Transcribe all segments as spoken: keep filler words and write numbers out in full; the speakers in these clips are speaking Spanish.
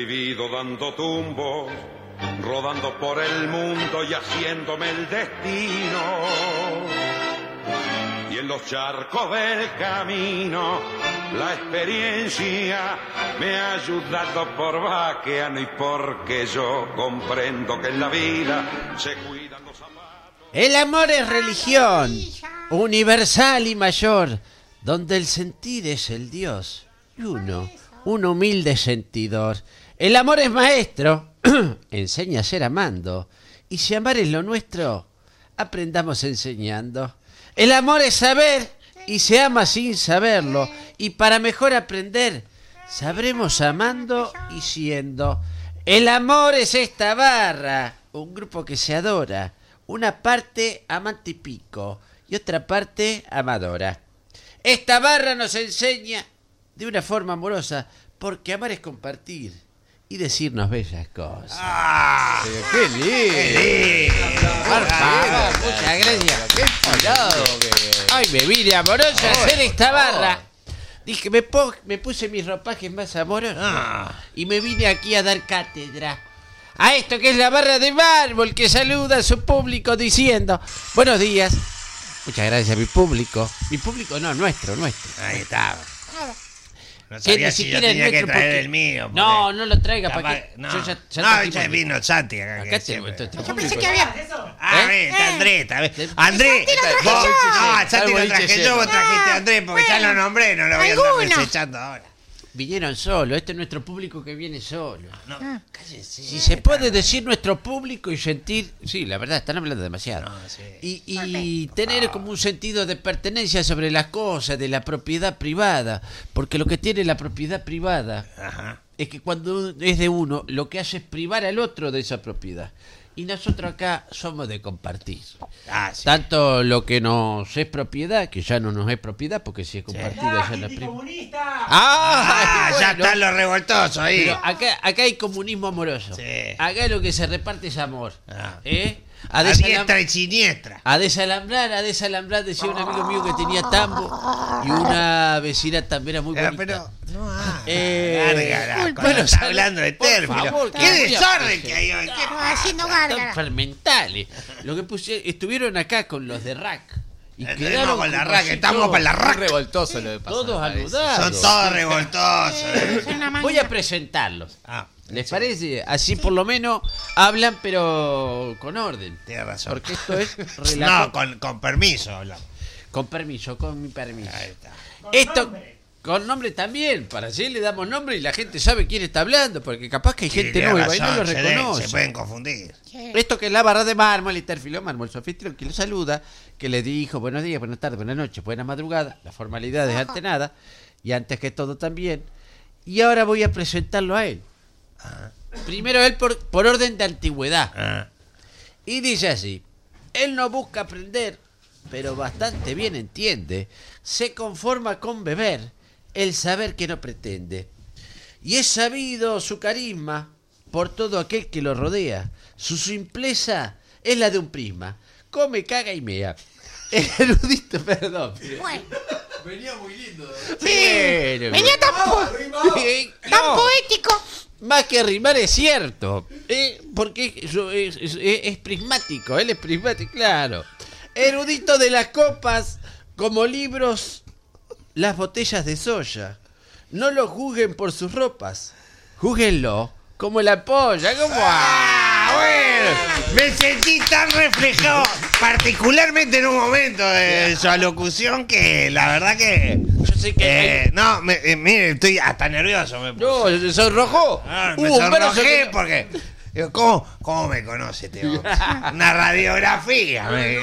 vivido dando tumbos, rodando por el mundo y haciéndome el destino. Y en los charcos del camino, la experiencia me ha ayudado por vaqueano y porque yo comprendo que en la vida se cuidan los zapatos. El amor es religión, universal y mayor, donde el sentir es el Dios y uno, un humilde sentidor. El amor es maestro, enseña a ser amando, y si amar es lo nuestro, aprendamos enseñando. El amor es saber y se ama sin saberlo, y para mejor aprender, sabremos amando y siendo. El amor es esta barra, un grupo que se adora, una parte amante y pico y otra parte amadora. Esta barra nos enseña de una forma amorosa, porque amar es compartir y decirnos bellas cosas. ¡Ah! ¡Qué lindo! ¡Qué lindo! Por favor, muchas gracias. ¡Qué inspirado! Ay, me vine amorosa a hacer esta barra. Dije, me, po- me puse mis ropajes más amorosos Ah. y me vine aquí a dar cátedra a esto que es la barra de mármol, que saluda a su público diciendo buenos días. Muchas gracias a mi público. Mi público no, nuestro, nuestro. Ahí está. No Que sabía ni si yo siquiera es tenía que nuestro traer porque- el mío. porque No, no lo traiga capaz- para que... No, yo ya- ya no, trajimos ya mi- vino Santi acá. Acá que tengo siempre- esto, esto. Yo pensé que había... Ah, ¿Eh? ven, está Andrés, está bien. ¿Eh? Andrés, Santi lo traje vos- yo. no, a Santi Está lo el traje boliche yo, vos lleno. trajiste a Ah, Andrés, porque ya bueno. lo nombré, no lo voy a andar Alguno. desechando ahora. Vinieron solo, este es nuestro público que viene solo. No, Ah. cállese. Si se puede decir nuestro público y sentir... Sí, la verdad, están hablando demasiado. No, sí. Y, y tener como un sentido de pertenencia sobre las cosas, de la propiedad privada. Porque lo que tiene la propiedad privada Ajá. es que cuando es de uno, lo que hace es privar al otro de esa propiedad. Y nosotros acá somos de compartir. Ah, sí. Tanto lo que nos es propiedad, que ya no nos es propiedad, porque si es compartida ya no es privada. Ah, ¡Ah! ya bueno. están los revoltosos ahí. Pero acá, acá hay comunismo amoroso. Sí. Acá lo que se reparte es amor. Ah. ¿Eh? A, A desalam- diestra y siniestra. a desalambrar, a desalambrar, decía un amigo mío que tenía tambo y una vecina también era muy Eh, bonita. pero no haga. Eh, Gárgara, bueno, cuando está salud, hablando de por términos. favor, que Qué voy a desorden presentar. que hay hoy. qué- No, haciendo Tan gárgara. fermentales. Lo que puse, estuvieron acá con los de Rack. Y Eh, quedaron tenemos con la como Rack, así estamos todos- con la Rack. revoltoso lo de pasar. Todos parece. anudados. Son todos revoltosos. eh. Son una Voy máquina. a presentarlos. Ah, ¿Les parece? Así por lo menos hablan, pero con orden. tienes razón. Porque esto es relato. No, con, con permiso hablamos. Con permiso, con mi permiso. Ahí está. Esto con nombre también, para así le damos nombre y la gente sabe quién está hablando, porque capaz que hay gente Tiene nueva y no razón, lo se le- reconoce. Se pueden confundir. Esto que es la barra de mármol, el terfilo mármol, su anfitrión que lo saluda, que le dijo buenos días, buenas tardes, buenas noches, buena madrugada, las formalidades ante nada, y antes que todo también. Y ahora voy a presentarlo a él. Primero él por, por orden de antigüedad. Ah. Y dice así, él no busca aprender, pero bastante bien entiende, se conforma con beber, el saber que no pretende. Y es sabido su carisma por todo aquel que lo rodea, su simpleza es la de un prisma, come, caga y mea. El erudito, perdón. Bueno, Venía muy lindo. Pero- venía tan, po- Eh, tan no. poético. Más que rimar es cierto, eh, porque eso es, es- es- es prismático, él es prismático, claro. Erudito de las copas, como libros, las botellas de soya. No lo juzguen por sus ropas, júguenlo como la polla, como... Ah, bueno, me sentí tan reflejado, particularmente en un momento de su alocución que la verdad que... Yo sé que... eh, no, me, eh, mire, estoy hasta nervioso. Me puse. no, ¿se sonrojó? Ah, me Hubo un verso sonrojé que- porque... digo, ¿cómo, ¿Cómo me conoce este hombre? Una radiografía. Me,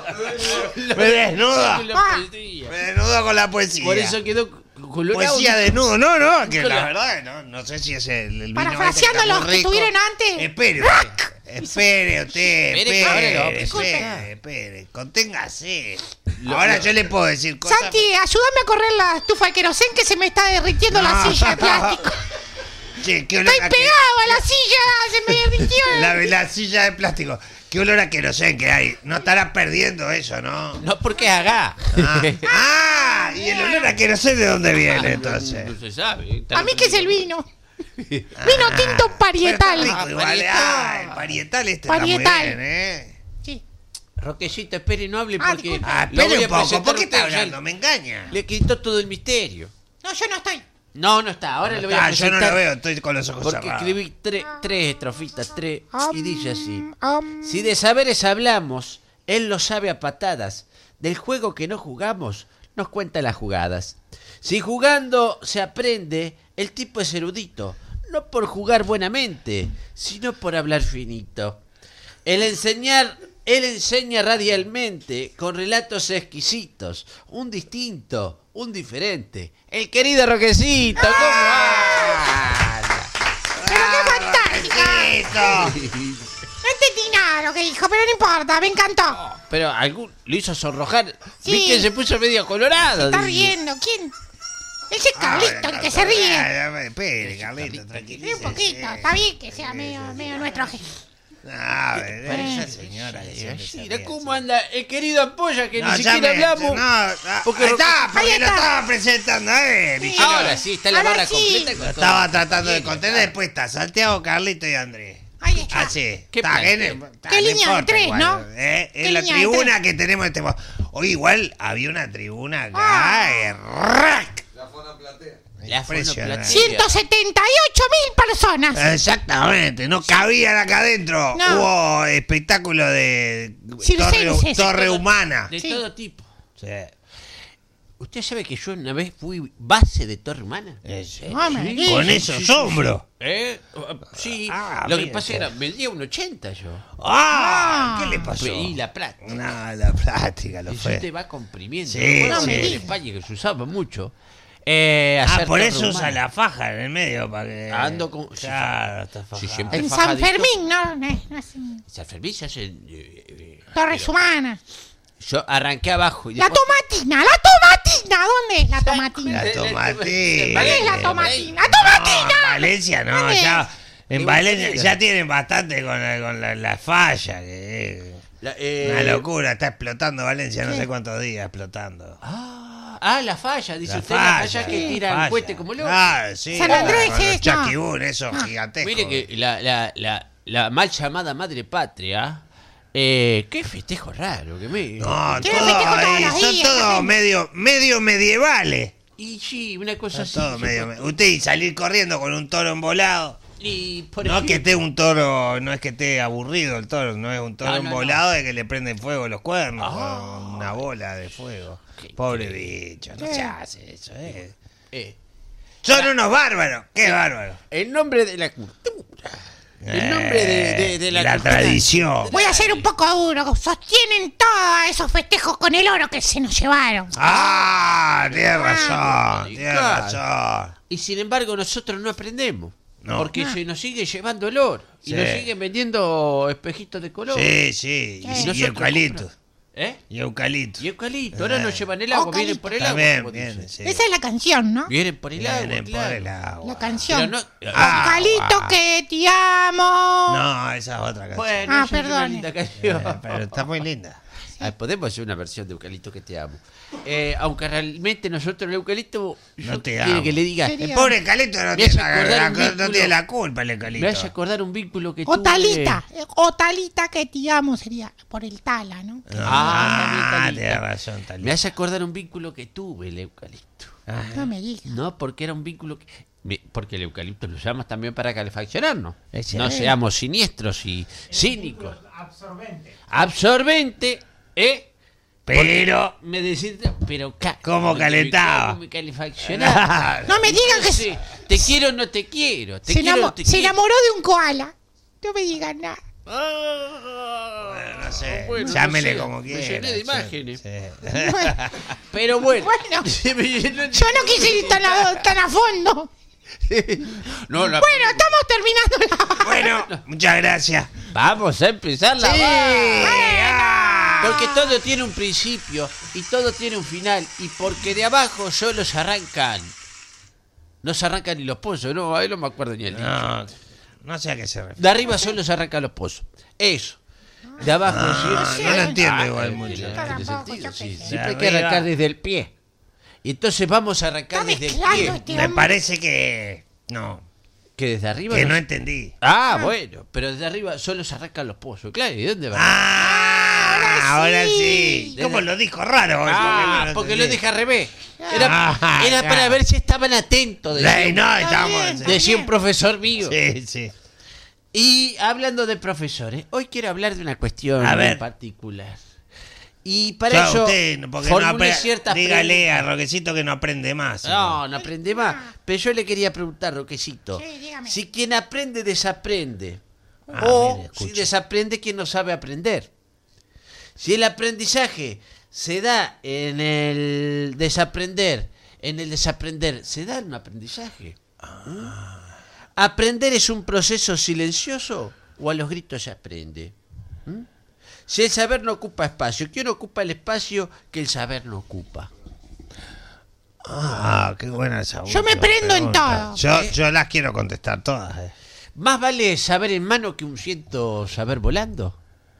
me desnudo. La Ah. poesía. Me desnudo con la poesía. Por eso quedó colorado. Poesía desnudo, no, no, que Con la la- verdad, no, no sé si es el, el vino Parafraseando este que está los muy que rico. tuvieron antes. Espere usted, espere usted, Espere que ahora lo va a espere, presentar. espere, espere, conténgase. Ahora yo le puedo decir cosas... Santi, ayúdame a correr la estufa de querosén que se me está derritiendo la No. silla de plástico. Che, qué olor Estoy a que- pegado a la silla, se me derritió. La, la silla de plástico. Qué olor a querosén que hay. No estará perdiendo eso, ¿no? No, porque haga. Ah, ah, y el olor a querosén de dónde viene entonces. No se sabe. A mí que es el vino. Vino tinto parietal. Pero está rico igual, parietal. ah, el parietal este Parietal. está muy bien, ¿eh? Sí. Roquecito, espere, no hable Ah, porque... disculpe. Ah, lo voy espere a un poco, presentar ¿por qué a está usted, ya hablando? Me engaña. Le quitó todo el misterio. No, yo no estoy. No, no está, ahora le voy a Ah, yo presentar... no lo veo, estoy con los ojos Porque cerrados. escribí tre- tres estrofitas, tres, y dice así. Um, Si de saberes hablamos, él lo sabe a patadas. Del juego que no jugamos, nos cuenta las jugadas. Si jugando se aprende, el tipo es erudito. No por jugar buenamente, sino por hablar finito. El enseñar, él enseña radialmente, con relatos exquisitos. Un distinto, un diferente. El querido Roquecito, ¿cómo anda? Pero qué fantástica. Roquecito. No entendí nada lo que dijo, pero no importa, me encantó. Pero algún lo hizo sonrojar. Sí. Vi que se puso medio colorado. Está dice. riendo, ¿quién? Ese es Carlito, el que se ríe. Ah, Espere, Carlito, tranquilo. Ríe un poquito, está bien que sea medio, medio nuestro jefe. No, esa Eh. señora que siempre se Mira ríe cómo así. anda el querido Ampolla que No, ni siquiera ya me- hablamos. No, ah, porque ahí Roque- está, porque Ahí lo está. estaba presentando a él. y yo Ahora no- sí, está la Ahora barra sí. completa. Lo Con estaba todo. tratando de Bien, contener, está. después está Santiago, Carlito y Andrés. Ahí está. Así. ¿Qué Está, plantel? que- está, ¿Qué no línea de importa tres, igual, no? ¿eh? ¿Qué En la línea de tribuna tres? que tenemos este... Hoy igual había una tribuna acá. Ah. eh, rack. La Impresionante. fonoplatea. ciento setenta y ocho mil personas. Exactamente, no cabían acá adentro. No. Hubo espectáculo de torre, Circenses. torre humana. De Sí. todo tipo. Sí. ¿Usted sabe que yo una vez fui base de Torre Humana? Eh, sí. No me Sí, digas. con esos hombros. ¿Eh? Sí. Ah, Lo que mire pasa usted. era, medía un ochenta yo. Ah, Ah. ¿qué le pasó? Y la plata. No, la plástica lo Eso fue. te va comprimiendo. Sí, Recuerdo sí. que en España que se usaba mucho. Eh, Ah, hacer por Torre eso usa Humana. la faja en el medio para que. Ando con- Claro, está Sí, fajado. siempre. En San fajadito. Fermín, ¿no? No, es- no es- San Fermín se hace, eh, eh, Torres pero Humanas. Yo arranqué abajo. Y La después- tomatina, la tomatina. ¿Dónde es la tomatina? La tomatina. ¿Dónde es la tomatina? ¡La No, en tomatina! Valencia no, ¿Dónde ya. es? En En Valencia Valencia. ya tienen bastante con la, con la, la falla. Que La- es eh, una locura, está explotando Valencia no ¿Qué? sé cuántos días explotando. Ah, ah, la falla, dice La usted, la falla que sí, tira el falla. cohete como loco. Ah, sí. San con Andrés los es- chaquibún, esos gigantescos. Mire que la, la, la, la mal llamada madre patria, eh, qué festejo raro que me... No, Tiene todo festejo todos ahí, los son días, todos gente. medio, medio medievales. Y sí, una cosa Son así. todos yo- medio, me- usted y salir corriendo con un toro embolado. Y por No es que ejemplo- esté un toro, no es que esté aburrido el toro, no es un toro No, no, embolado de que le prenden fuego los cuernos, Ah. con una bola de fuego. Qué Pobre bicho, no ¿Qué? se hace eso, eh. eh, Son unos bárbaros, qué bárbaros. en nombre de la cultura, en nombre de, de- de la, la cultura- tradición. Voy a ser un poco duro. Sostienen todos esos festejos con el oro que se nos llevaron. Ah, tienes razón, tienes Claro. razón. Y sin embargo nosotros no aprendemos. No. Porque se nos sigue llevando el oro. Y Sí. nos siguen vendiendo espejitos de color. Sí, sí, y, Y y nosotros eucalipto, compramos- ¿Eh? y eucalipto. Y eucalipto. Ahora Eh. nos llevan el agua. Eucalipto. Vienen por el agua. También, como viene, dicen. sí. Esa es la canción, ¿no? Vienen por el agua. Vienen por claro. el agua. La canción. Pero no- Ah, Eucalipto ah. que te amo. No, esa es otra canción. Bueno, Ah, eso es una perdone. linda canción. Eh, pero está muy linda. Ah, podemos hacer una versión de Eucalipto que te amo. Eh, aunque realmente nosotros el Eucalipto No yo te quiere amo. que le diga. Sería- El pobre Eucalipto no Me tiene, hace la, acordar la- un no vínculo- tiene la culpa el Me Eucalipto. hace acordar un vínculo que O tuve. talita. eh, O talita que te amo sería por el tala, ¿no? Ah, Ah, también tienes Talita. razón, Me Talita. hace acordar un vínculo que tuve el eucalipto. No me digas. No, porque era un vínculo que... me- Porque el eucalipto lo usamos también para calefaccionarnos. Excelente. No seamos siniestros y cínicos. Absorbente. Absorbente, ¿eh? Pero, Me decís, pero... ca- ¿Cómo me- calentaba? ¿Cómo me calefaccionaba? No me digan que Sí, te quiero o no te quiero. Te se, quiero o enamo- no te se quiero. enamoró de un koala. No me digan nada. Ah, no sé, bueno, llámele no sé, como me quiera. llené de sí, imágenes. sí. Pero bueno. Bueno. Se me llenó de- Yo no quise ir tan a, tan a fondo. No, la- Bueno, estamos terminando la... Bueno, muchas gracias. Vamos a empezar la Sí. barra. Porque todo tiene un principio y todo tiene un final. Y porque de abajo solo se arrancan. No se arrancan ni los pozos, no, ahí no me acuerdo ni el dicho. No, no sé a qué se refiere. De arriba solo se arrancan los pozos. Eso. De abajo Ah, sí. no lo entiendo Ah, igual eh, mucho. tiene- Yo tiene tampoco, sentido, yo sí. qué sé. Siempre hay De que arrancar arriba. desde el pie. Y entonces vamos a arrancar Está desde el mezclando pie. este Me hombre. parece que. No. Que desde arriba... Que no no se- entendí. Ah, bueno, pero desde arriba solo se arrancan los pozos. Claro, ¿y dónde va? Ah, ahora sí. Desde- ¿Cómo lo dijo raro? Ah, no porque lo entendí. dije al revés. Era, Ah, era ya. para ver si estaban atentos. Decía, Ay, no, Está estamos. bien. decía un profesor mío. Sí, sí. Y hablando de profesores, hoy quiero hablar de una cuestión A ver. en particular. Y para Chao, eso usted, porque no formulé apre- ciertas dígale a preguntas. Roquecito que no aprende más. No, no aprende más. Pero yo le quería preguntar, Roquecito, Sí, dígame. si quien aprende desaprende, Ah, o mire, si escuche. desaprende quien no sabe aprender. Si el aprendizaje se da en el desaprender, en el desaprender, ¿se da un aprendizaje? ¿Mm? ¿Aprender es un proceso silencioso o a los gritos se aprende? ¿Mm? Si el saber no ocupa espacio, ¿quién ocupa el espacio que el saber no ocupa? Ah, qué buena esa Yo me última prendo en pregunta. todo. Yo, ¿Eh? yo las quiero contestar todas. eh. ¿Más vale saber en mano que un ciento saber volando?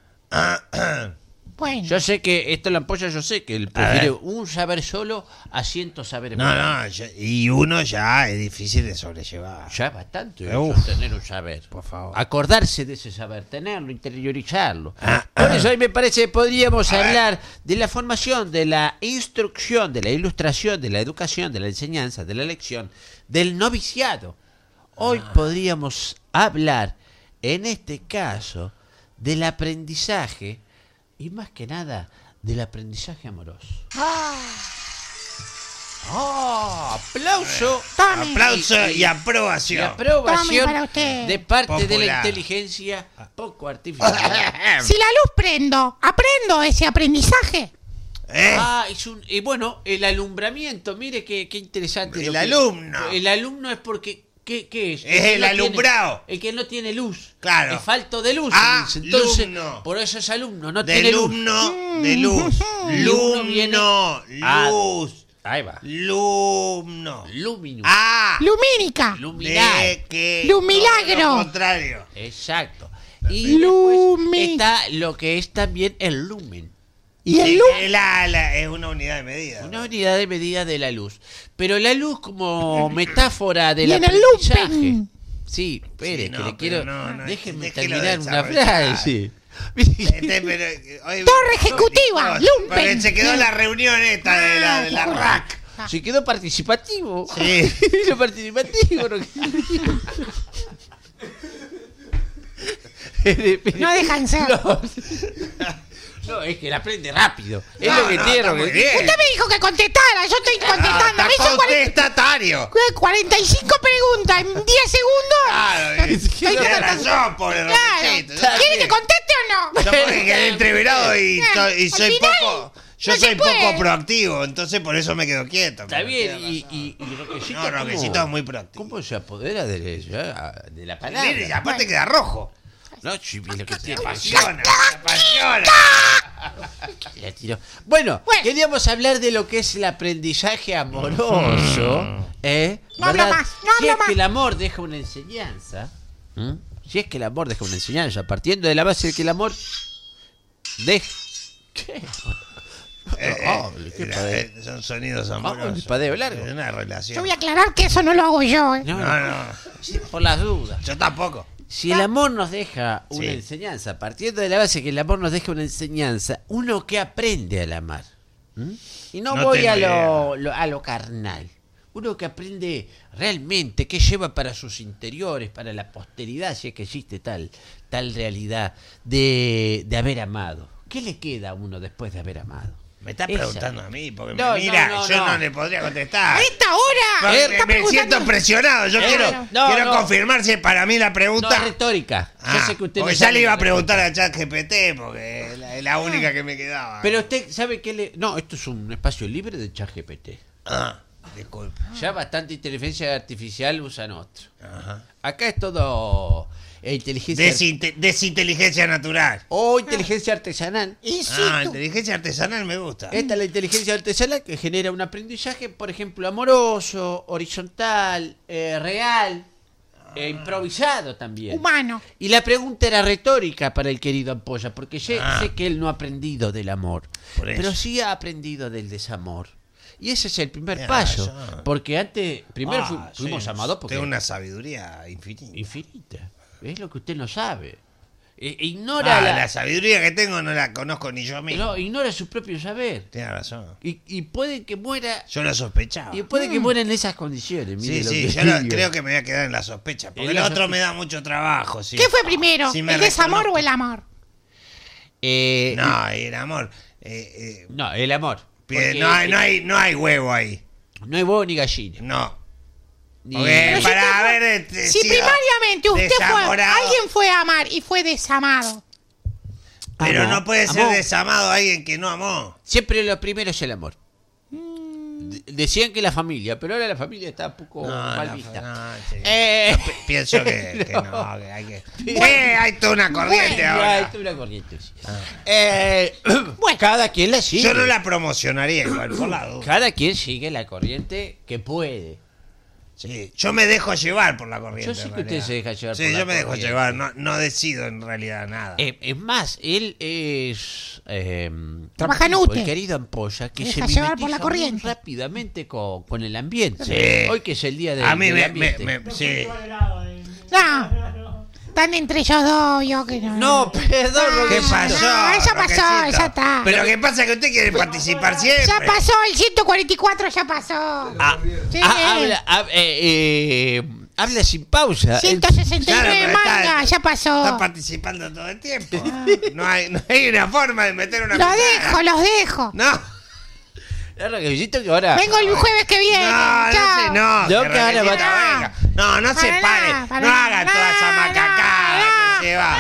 Bueno, Yo sé que esto la ampolla, yo sé que él A ver. prefiere un saber solo a ciento saberes No, volando. no, yo- y uno ya es difícil de sobrellevar. Ya es bastante Eh, uf. eso, tener un saber. Por favor. Acordarse de ese saber, tenerlo, interiorizarlo. Ah, Por ah. eso hoy me parece que podríamos A ver. hablar de la formación, de la instrucción, de la ilustración, de la educación, de la enseñanza, de la lección, del noviciado. Hoy Ah. podríamos hablar, en este caso, del aprendizaje y más que nada del aprendizaje amoroso. ¡Oh! ¡Aplauso! tome. Aplauso y Y aprobación. aprobación Tome para usted. de parte de la Popular. inteligencia poco artificial. Si la luz prendo, aprendo ese aprendizaje. ¿Eh? Ah, es un, y bueno, el alumbramiento, mire qué, qué interesante. El lo que- alumno. El alumno es porque, ¿qué, qué es? Es que el no alumbrado. Tiene, el que no tiene luz. Claro. Es falto de luz. Ah, se dice. Entonces, lumno. por eso es alumno, no De tiene luz. lumno, de luz. Lumno viene- Lumno, Ah. luz. Ahí va. Lumno. Luminus. Ah, Lumínica. Luminar. de que Lumilagro. todo lo contrario. Exacto. Y Lumi- después está lo que es también el lumen. Y el Es luz. que la- la- es una unidad de medida. Una unidad de medida de la luz. Pero la luz como metáfora del Y en el aprendizaje. lumpen. Sí, espere, Sí, no, que le pero quiero... no, no, déjenme déjelo terminar una desarrollar. frase. Este, pero, eh, hoy- Torre ejecutiva, No, lumpen. porque se quedó la reunión esta de la, de la R A C. Se quedó participativo. Sí. Lo participativo. No, No dejan ser. No. No, es que la aprende rápido. Es No, lo que no, tiene. está muy que- bien. Usted me dijo que contestara, yo estoy contestando. Ah, Me hizo está cuarenta, contestatario. cuarenta y cinco preguntas en diez segundos. Claro, Es que tiene no- razón, pobre Claro. Roquecito. Está ¿Quiere bien. que conteste o no? Yo porque quedé entreverado y, Eh, soy- y al soy final, poco. Yo no se soy puede. poco proactivo, entonces por eso me quedo quieto. Está pero bien. tiene Y, razón. y, y Roquecito, No, Roquecito ¿cómo- es muy proactivo. ¿Cómo se apodera de, ya, de la palabra? Mire, y aparte queda rojo. No, sí, es lo que Me tiene. apasiona, me apasiona. La tiró. Bueno, Bueno. queríamos hablar de lo que es el aprendizaje amoroso. ¿eh? No hablo ¿Verdad? más, no si hablo es más. que el amor deja una enseñanza. ¿m? Si es que el amor deja una enseñanza, partiendo de la base de que el amor deja. ¿Qué? Eh, Hable, qué eh, padre. eh, son sonidos Ah, amorosos. el padeo largo. Es una relación. Yo voy a aclarar que eso no lo hago yo. ¿eh? No, No, no, sí, por las dudas. yo tampoco. Si el amor nos deja una Sí. enseñanza, partiendo de la base que el amor nos deja una enseñanza, uno que aprende al amar. ¿m? Y no, No voy tengo a lo, idea. lo- a lo carnal. Uno que aprende realmente qué lleva para sus interiores, para la posteridad, si es que existe tal, tal realidad de, de haber amado. ¿Qué le queda a uno después de haber amado? Me está Esa. preguntando a mí, porque No, me mira, no, no, yo no. no. le podría contestar. A esta hora. Porque Eh, me, está me preguntando- siento presionado. Yo Eh, quiero, no, quiero no. confirmar si para mí la No, pregunta. es retórica. Yo Ah, sé que usted no porque ya sabe le iba la a preguntar a ChatGPT, porque es la, es la única que me quedaba. Pero usted sabe que le... No, esto es un espacio libre de ChatGPT. Ah, disculpe. Ya bastante inteligencia artificial usan otro. Ajá. Acá es todo eh, inteligencia Desinte- desinteligencia natural. o inteligencia artesanal. Y si Ah, tú- inteligencia artesanal me gusta. Esta es la inteligencia artesanal que genera un aprendizaje, por ejemplo, amoroso, horizontal, eh, real, e improvisado también. humano. Y la pregunta era retórica para el querido Ampolla, porque sé, Ah. sé que él no ha aprendido del amor, Por eso. pero sí ha aprendido del desamor. Y ese es el primer Tienes paso. razón. Porque antes, primero Ah, fu- fuimos sí, amados porque... Tengo una sabiduría infinita. Infinita. Es lo que usted no sabe. E- ignora Ah, la... la sabiduría que tengo no la conozco ni yo mismo. No, ignora su propio saber. Tienes razón. Y, y puede que muera... Yo lo sospechaba. Y puede que muera en esas condiciones. Mire Sí, lo sí, que yo lo- digo. creo que me voy a quedar en la sospecha. Porque En el la otro sospe- me da mucho trabajo. Sí. ¿Qué fue primero? Sí, me ¿El desamor reconozco. o el amor? Eh, No, el amor. Eh, eh, No, el amor. pie- Porque, no, hay, no, eh, hay, no hay huevo ahí. no hay huevo ni gallina. No. Ni- Porque Pero si para usted fue- ver. Este, Si sido primariamente usted fue, desamorado, alguien fue a amar y fue desamado. Pero Amó, no puede ser amó. desamado alguien que no amó. Siempre lo primero es el amor. Mm. De- Decían que la familia, pero ahora la familia está un poco No, mal no, vista. no, sí. Eh, Yo pi- pienso que, que no. no, que hay que. Sí, hay toda una corriente Ya, ahora. esto es una corriente, sí. Eh, Bueno. cada quien la sigue. Yo no la promocionaría igual, por la duda. Cada quien sigue la corriente que puede. Sí, yo me dejo llevar por la corriente. Yo sé en que usted realidad. se deja llevar Sí, por la yo me dejo corriente. llevar, no, no decido en realidad nada. Eh, es más, él es... Eh, Trabaja en un tipo, U T E. el querido Ampolla, que Se se deja llevar por la mimetiza corriente. muy rápidamente con, con el ambiente. Sí. Hoy que es el día del, A mí del me, me, ambiente. me- sí. No. Están entre ellos dos, yo que no. No, perdón. Ah, ¿Qué Roquecito. pasó? ya pasó, Roquecito? ya está. Pero lo que pasa es que usted quiere participar siempre. Ya pasó, el ciento cuarenta y cuatro ya pasó. Ah, Sí. ah, habla, hab- eh, eh, habla sin pausa. ciento sesenta y Claro, nueve pero está- mangas, ya Está pasó. participando todo el tiempo. No hay, no hay una forma de meter una Los cuchara. dejo, los dejo. No, El Roquecito que ahora... Vengo el jueves que viene. no, no Chao. sé, no. Yo que que ahora Roquecito va- venga. No, no se Para pare. nada, para No haga nada, toda esa nada, macacada nada. que se va.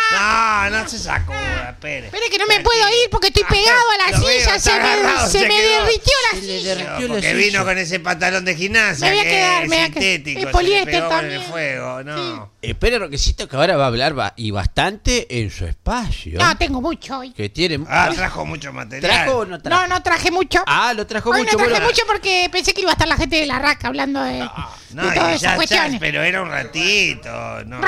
No, no se sacuda, espere. Espere que no me Tranquilo. puedo ir porque estoy Ah, pegado a la lo veo, silla. está Se agarrado, me, se se me quedó. derritió la Se le silla. derritió la Porque silla. vino con ese pantalón de gimnasia Me voy a que quedar, es me voy a quedar. sintético, Es se le poliéster pegó con también. el fuego, no. Espera, Roquecito, que ahora va a hablar ba- y bastante en su espacio. No, tengo mucho hoy. Que tiene... Ah, trajo mucho material. ¿Trajo o no trajo? No, no traje mucho. Ah, lo trajo Hoy mucho. no traje bueno. mucho porque pensé que iba a estar la gente de la raca hablando de, No, de y todas esas ya, ya, cuestiones. pero era un ratito. No.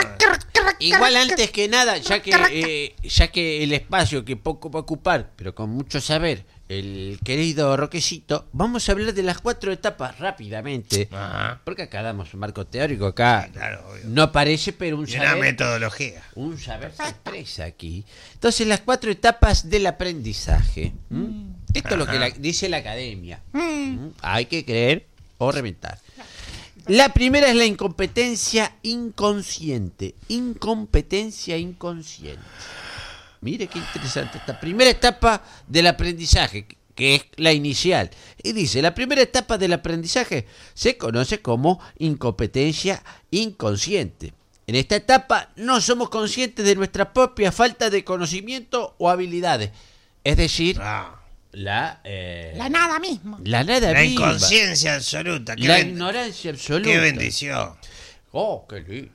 Igual antes que nada, ya que eh, ya que el espacio que poco va a ocupar, pero con mucho saber, el querido Roquecito, vamos a hablar de las cuatro etapas rápidamente. Ajá. Porque acá damos un marco teórico, acá Sí, claro, obvio. no aparece, pero un Y una saber, metodología. un saber se expresa aquí. Entonces, las cuatro etapas del aprendizaje. ¿m? Esto es lo que la- dice la academia. Mm. ¿m? Hay que creer o reventar. La primera es la incompetencia inconsciente. Incompetencia inconsciente. Mire qué interesante esta primera etapa del aprendizaje, que es la inicial. Y dice, la primera etapa del aprendizaje se conoce como incompetencia inconsciente. En esta etapa no somos conscientes de nuestra propia falta de conocimiento o habilidades. Es decir, Ah, la, eh, La nada mismo. la nada la misma, inconsciencia absoluta. Qué, la ben- ignorancia absoluta. qué bendición. Oh, qué lindo.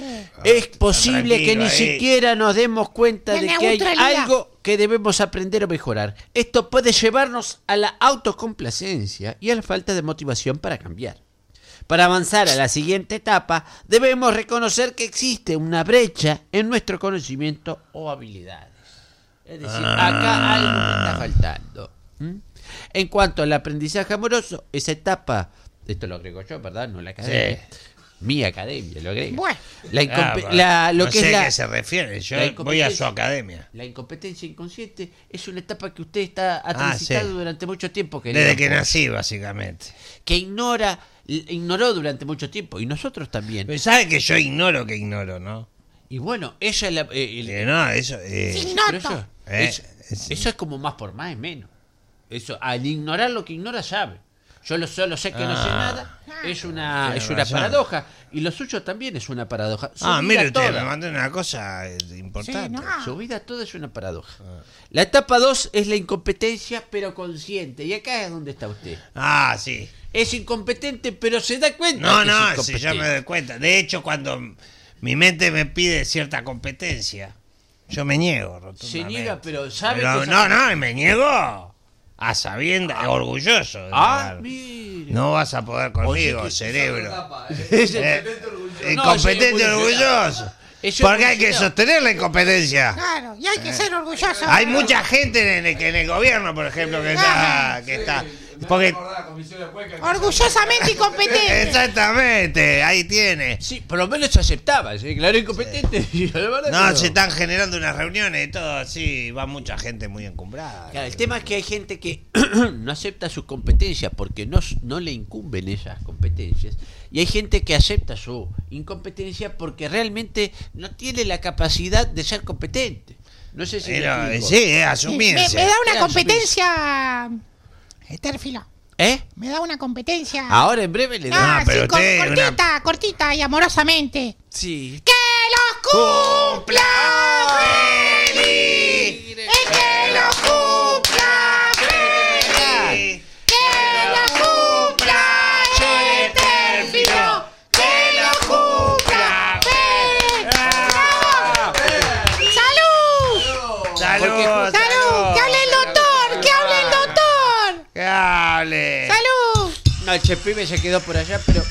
Es posible que tranquilo ni ahí. siquiera nos demos cuenta La de que hay neutralidad. algo que debemos aprender o mejorar. Esto puede llevarnos a la autocomplacencia y a la falta de motivación para cambiar. Para avanzar a la siguiente etapa, debemos reconocer que existe una brecha en nuestro conocimiento o habilidades. Es decir, acá algo me está faltando. ¿Mm? En cuanto al aprendizaje amoroso, esa etapa, esto lo agrego yo, ¿verdad? No la academia. Mi academia lo agrega. Bueno. La Ah, incompe- bueno, la- lo no que sé es la, a qué se refiere. Yo la voy a incompetencia. su academia. la incompetencia inconsciente es una etapa que usted está ha Ah, transitado sí. durante mucho tiempo, querido Desde que Paul, nací, básicamente. que ignora, ignoró durante mucho tiempo, y nosotros también. Pero sabe que yo ignoro que ignoro, ¿no? Y bueno, ella es la, eh, el- Eh, no, eso. eh, Sí. pero eso, Ignoto. Eh, eso, es- eso es como más por más es menos. Eso, al ignorar lo que ignora sabe. Yo lo solo sé que no sé Ah. nada, es una, Tiene es una razón. paradoja. Y lo suyo también es una paradoja. Su Ah, vida mire usted, toda. me mandó una cosa eh, importante. Sí, no. Su vida toda es una paradoja. La etapa dos es la incompetencia pero consciente. Y acá es donde está usted. Ah, sí. Es incompetente pero se da cuenta. No, que es no, si incompetente. yo me doy cuenta. De hecho, cuando mi mente me pide cierta competencia, yo me niego rotundamente. Se niega, pero sabe Pero que esa- no, no, y me niego a sabienda, orgulloso. de Ah, negar. mire. No vas a poder conmigo, que- cerebro. Es el- Eh, No, incompetente sí, es muy orgulloso. Eso Porque hay que funcionó. sostener la incompetencia. Claro, y hay que ser orgulloso. Hay mucha gente en el, en el gobierno, por ejemplo, que está... Que está porque, Orgullosamente incompetente. exactamente, ahí tiene. Sí, por lo menos se aceptaba, ¿sí? Claro, incompetente. y la verdad No, que se están generando unas reuniones y todo así, va mucha gente muy encumbrada. Claro, el tema es que hay gente que no acepta sus competencias porque no, no le incumben esas competencias. Y hay gente que acepta su incompetencia porque realmente no tiene la capacidad de ser competente. No sé si me Pero, explico. sí, es Me, asumirse. me da una Era competencia. Estérfilo. ¿Eh? Me da una competencia. Ahora en breve le da. Ah, No, pero sí, con- usted una- cortita, cortita y amorosamente. Sí. ¡Que los cumpla feliz! ¡Que los cumpla feliz! ¡Que los cumpla Estérfilo! ¡Que los cumpla feliz! ¡Bravo! ¡Salud! Salud, ¡Salud! ¡Que hable el doctor! ¡Que hable el doctor! Que hable. ¡Salud! No, el Chepibe se quedó por allá, pero.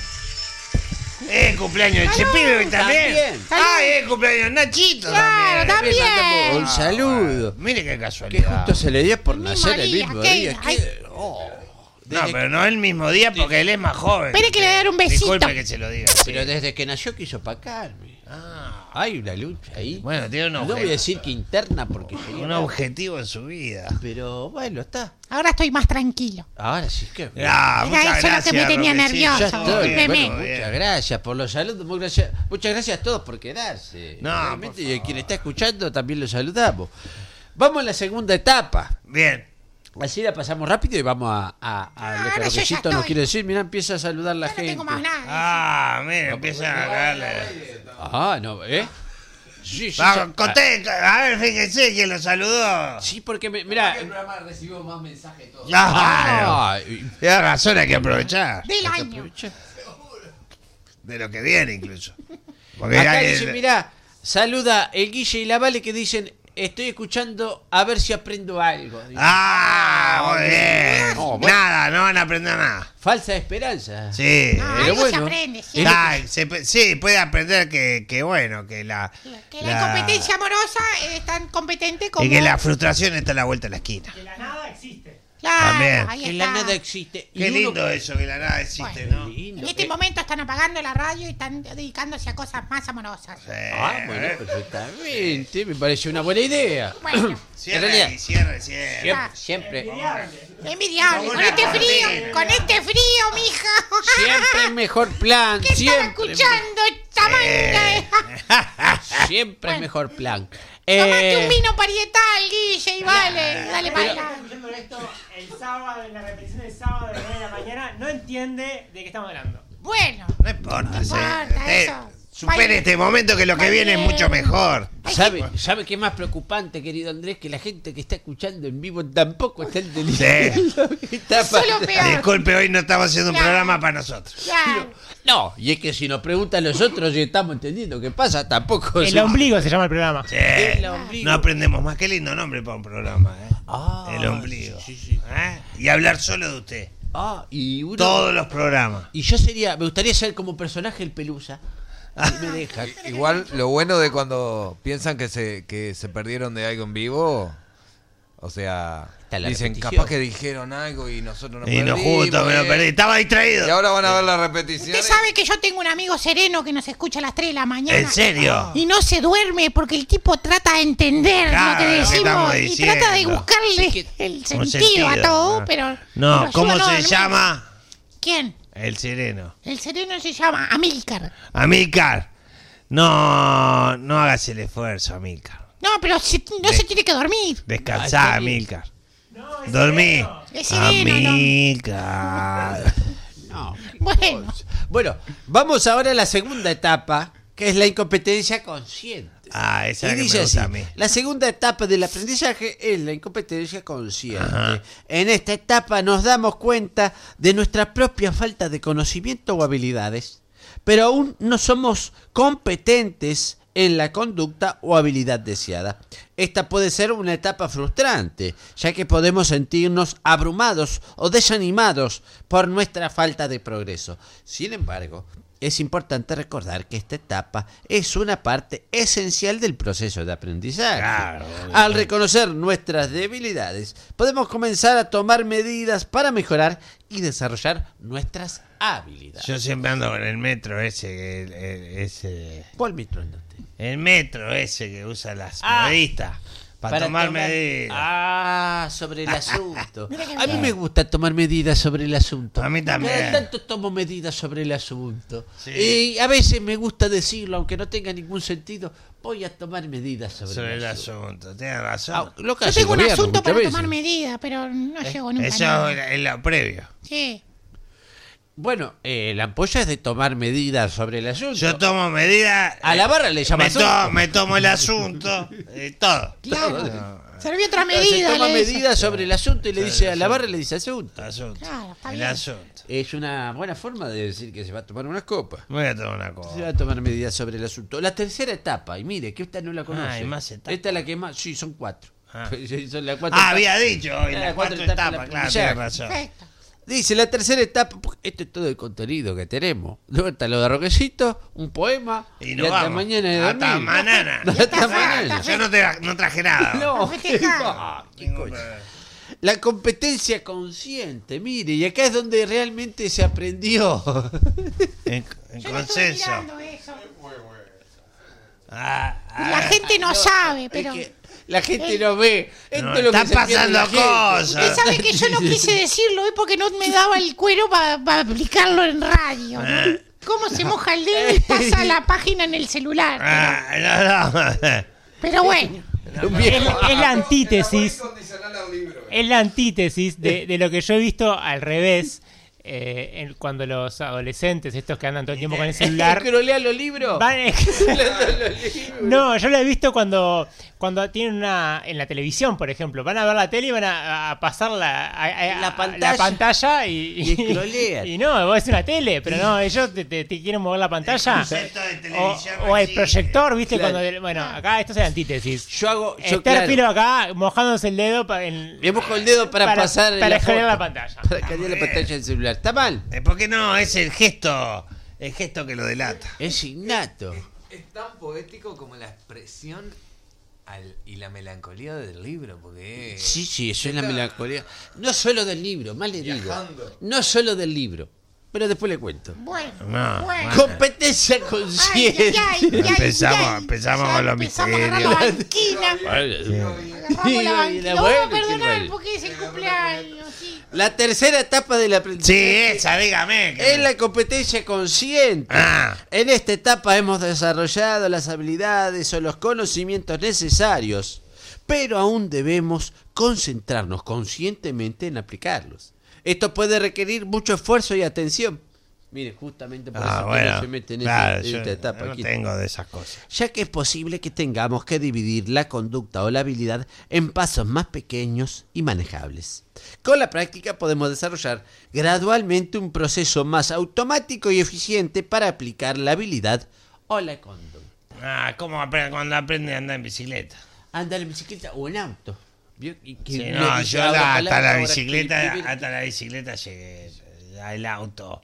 Eh, cumpleaños de Chepibe también. También. Ah, eh, cumpleaños de Nachito Claro, también. también. Le mandamos un saludo. Mire qué Que casualidad. justo se le dio por El mismo nacer el día, mismo ¿qué? día. Ay. ¿Qué? Oh. No, Desde- pero no el mismo día porque él es más joven. Espere que le voy a dar un besito. Disculpe que se lo diga. Pero sí. desde que nació quiso pacarme. Ah, Hay una lucha ahí. bueno, tiene un, No obje- voy a decir que interna porque sería un raro, objetivo en su vida. pero bueno, está. Ahora estoy más tranquilo. Ahora sí que. Ah, Era muchas eso lo que gracias, me tenía Roquecito. nervioso. Ya estoy. Discúlpeme. Bueno, muchas gracias por los saludos. Muchas gracias, muchas gracias a todos por quedarse. No, Realmente, por y a quien está escuchando también lo saludamos. Vamos a la segunda etapa. Bien. Así la pasamos rápido y vamos a, a, a lo que Ahora yo ya Roquecito nos estoy. quiere decir. Mira, empieza a saludar la Ya no gente. tengo más nada. Ah, mire, empiezan a darle. Ah, no, ¿eh? Sí, sí. Vamos, sí. conté, a ver, fíjense quién lo saludó. Sí, porque me- mira. El programa recibió más mensajes todos. Claro. Ah, y- Tiene razón, hay que aprovechar. Del año. De lo que viene incluso. Porque Acá hay- dice, mirá, saluda el Guille y la Vale que dicen, estoy escuchando a ver si aprendo algo. Dice, Ah, muy bien. No, bueno. Nada, no van a aprender nada. falsa esperanza. Sí. No, Pero algo se bueno, aprende, sí. es lo Ah, se pu- sí, puede aprender que, que bueno, que la... Que la incompetencia amorosa es tan competente como... Y que la frustración está a la vuelta de la esquina. Claro, También. ahí Que está. la nada existe. Y Qué uno- lindo eso, que la nada existe, Bueno. ¿no? Lindo. En este Eh, momento están apagando la radio y están dedicándose a cosas más amorosas. Sí, Ah, bueno, perfectamente. Me parece una buena idea. Bueno, En Cierre, realidad, ahí, cierre, cierre. Ah. siempre, siempre, envidiable. Como Con una este cortina. frío, con este frío, mija. siempre mejor plan. ¿Qué estaba Siempre, escuchando esta manga? eh? siempre Bueno. mejor plan. Tomate Eh, un vino parietal, Guille, y vale. Dale para adelante. Escuchando esto el sábado, en la repetición del sábado de las nueve de la mañana, no entiende de qué estamos hablando. Bueno, No importa, sí. importa Eh, eso. supere Vale. este momento que lo que viene es mucho mejor. ¿Sabe, ¿Sabe qué es más preocupante, querido Andrés? Que la gente que está escuchando en vivo tampoco está entendiendo. Sí. lo que está Eso es lo pasando. peor. Disculpe, hoy no estamos haciendo un Claro. programa para nosotros. Claro. No, y es que si nos preguntan los otros y estamos entendiendo qué pasa, tampoco El se- ombligo se llama el programa. Sí. El ombligo. No aprendemos más. Qué lindo nombre para un programa, ¿eh? Ah, El ombligo. sí, sí, sí. ¿Eh? Y hablar solo de usted. Ah, y uno- Todos los programas. Y yo sería, me gustaría ser como personaje el Pelusa. Y me deja. Igual lo bueno de cuando piensan que se que se perdieron de algo en vivo, o sea, Está la dicen repetición. capaz que dijeron algo y nosotros no Y no perdimos, justo, me lo eh. perdí. Estaba Y distraído. ahora van a ver la repetición. Usted sabe que yo tengo un amigo sereno que nos escucha a las tres de la mañana. ¿En serio? Y no se duerme porque el tipo trata de entender Claro, lo que lo que decimos estamos y trata de diciendo. buscarle Sí, el Un sentido, a todo, ¿no? pero... No, pero ¿cómo ayuda a no se dormir. llama? ¿Quién? El sereno. El sereno se llama Amílcar. Amílcar. No, no hagas el esfuerzo, Amílcar. No, pero se- no De- se tiene que dormir. Descansá, Ah, está bien. Amílcar. No, es Dormí. sereno. Es sereno, ¿no? Amílcar. No. Bueno, Bueno, vamos ahora a la segunda etapa, que es la incompetencia consciente. Ah, esa Y es la que dice me así, gusta a mí. la segunda etapa del aprendizaje es la incompetencia consciente. Ajá. En esta etapa nos damos cuenta de nuestra propia falta de conocimiento o habilidades, pero aún no somos competentes en la conducta o habilidad deseada. Esta puede ser una etapa frustrante, ya que podemos sentirnos abrumados o desanimados por nuestra falta de progreso. Sin embargo, es importante recordar que esta etapa es una parte esencial del proceso de aprendizaje. Claro, Al reconocer nuestras debilidades, podemos comenzar a tomar medidas para mejorar y desarrollar nuestras habilidades. Yo siempre ando con el metro ese, el, el- ese, ¿Cuál metro andaste? el metro ese que usa las Ah. modistas para, tomar medidas. Ah, sobre el asunto. Mira qué A mí bien. me gusta tomar medidas sobre el asunto. A mí también. Cada tanto tomo medidas sobre el asunto. Sí. Y a veces me gusta decirlo, aunque no tenga ningún sentido. Voy a tomar medidas sobre, Sobre el el asunto. asunto, tienes razón. Ah, lo que Yo hace el tengo un gobierno asunto muchas para veces. tomar medidas, pero no llego nunca a Eso nada. es es lo previo. Sí. Bueno, eh, la ampolla es de tomar medidas sobre el asunto. Yo tomo medidas. A la barra le llama me, to- asunto. me tomo el asunto, eh, todo. Claro. Serví otra Se medida. toma le dice. medidas sobre el asunto y le Sí, dice a la sí. barra le dice asunto. Asunto. Claro, está el bien. asunto. Es una buena forma de decir que se va a tomar unas copas. Voy a tomar una Se va cosa. a tomar medidas sobre el asunto. La tercera etapa, y mire, que usted no la conoce. Ah, hay más etapas. Esta es la que más. Sí, son cuatro. Ah. Son las cuatro Ah, etapas. había dicho hoy Ah, las cuatro etapas etapas, de la claro, aprendizaje. tienes razón. Perfecto. Dice la tercera etapa. Esto es todo el contenido que tenemos. Luego está lo de Roquecito, un poema. Y nos hasta vamos. mañana de Hasta dormir. mañana. Hasta mañana. Yo no, te, no traje nada. No, Para festejar. Ah, qué Ningún coño. problema. La competencia consciente, mire, y acá es donde realmente se aprendió. En, en Yo no estuve consenso. mirando eso. Ah, ah, La gente no sabe, pero... Es que la gente no ve. Esto No, es lo que están se pierde pasando la gente. cosas. Usted sabe que yo no quise decirlo hoy porque no me daba el cuero para aplicarlo en radio. ¿no? ¿Cómo se moja el dedo y pasa la página en el celular? ah, no, no. Pero bueno, Un Es, viejo. es la antítesis. Es la antítesis de, de lo que yo he visto al revés. eh, en- cuando los adolescentes, estos que andan todo el tiempo con el celular, ¿Que no lea los libros? van- Leyendo los libros. No, yo lo he visto cuando cuando tienen una en la televisión, por ejemplo, van a ver la tele y van a, a pasar la, a- a- La a- pantalla. la pantalla y, Y scrollean. y no, vos es una tele, pero no, ellos te, te- te quieren mover la pantalla concepto de o, televisión o no el existe. proyector, viste, Claro. cuando bueno, acá esto es la antítesis. Yo hago. Yo, Está el claro, pilo acá mojándose el dedo pa- en, le mojo el dedo para, para- pasar. para la escanear foto. la pantalla. Para escanear la pantalla del celular. ¿Está mal? Eh, ¿Por qué no? Es el gesto, el gesto que lo delata. Es innato. Es tan poético como la expresión al- y la melancolía del libro, porque... Sí, sí, eso es la melancolía. No solo del libro, más le digo. Viajando. No solo del libro. Pero después le cuento. bueno, No, bueno. Competencia Ay, consciente. ay, ay, ay, Empezamos- ay. empezamos Ya con los empezamos a agarrar la misterios. banquina. Agarramos Y la la banquina. buena, Vamos a perdonar qué porque es el cumpleaños. Sí. La tercera etapa del Sí, aprendizaje esa, dígame. que- es la competencia consciente. Ah, En esta etapa hemos desarrollado las habilidades o los conocimientos necesarios, pero aún debemos concentrarnos conscientemente en aplicarlos. Esto puede requerir mucho esfuerzo y atención. Mire, justamente por ah, eso que bueno, no se mete en, claro, ese- en yo esta etapa. no aquí. tengo de esas cosas. Ya que es posible que tengamos que dividir la conducta o la habilidad en pasos más pequeños y manejables. Con la práctica podemos desarrollar gradualmente un proceso más automático y eficiente para aplicar la habilidad o la conducta. Ah, ¿cómo aprende cuando aprende a andar en bicicleta? Andar en bicicleta o en auto. ¿Vio? Y que Sí, le no, dice yo ahora la- hasta palabra, la ahora bicicleta, escribir. hasta la bicicleta llegué, ya el auto.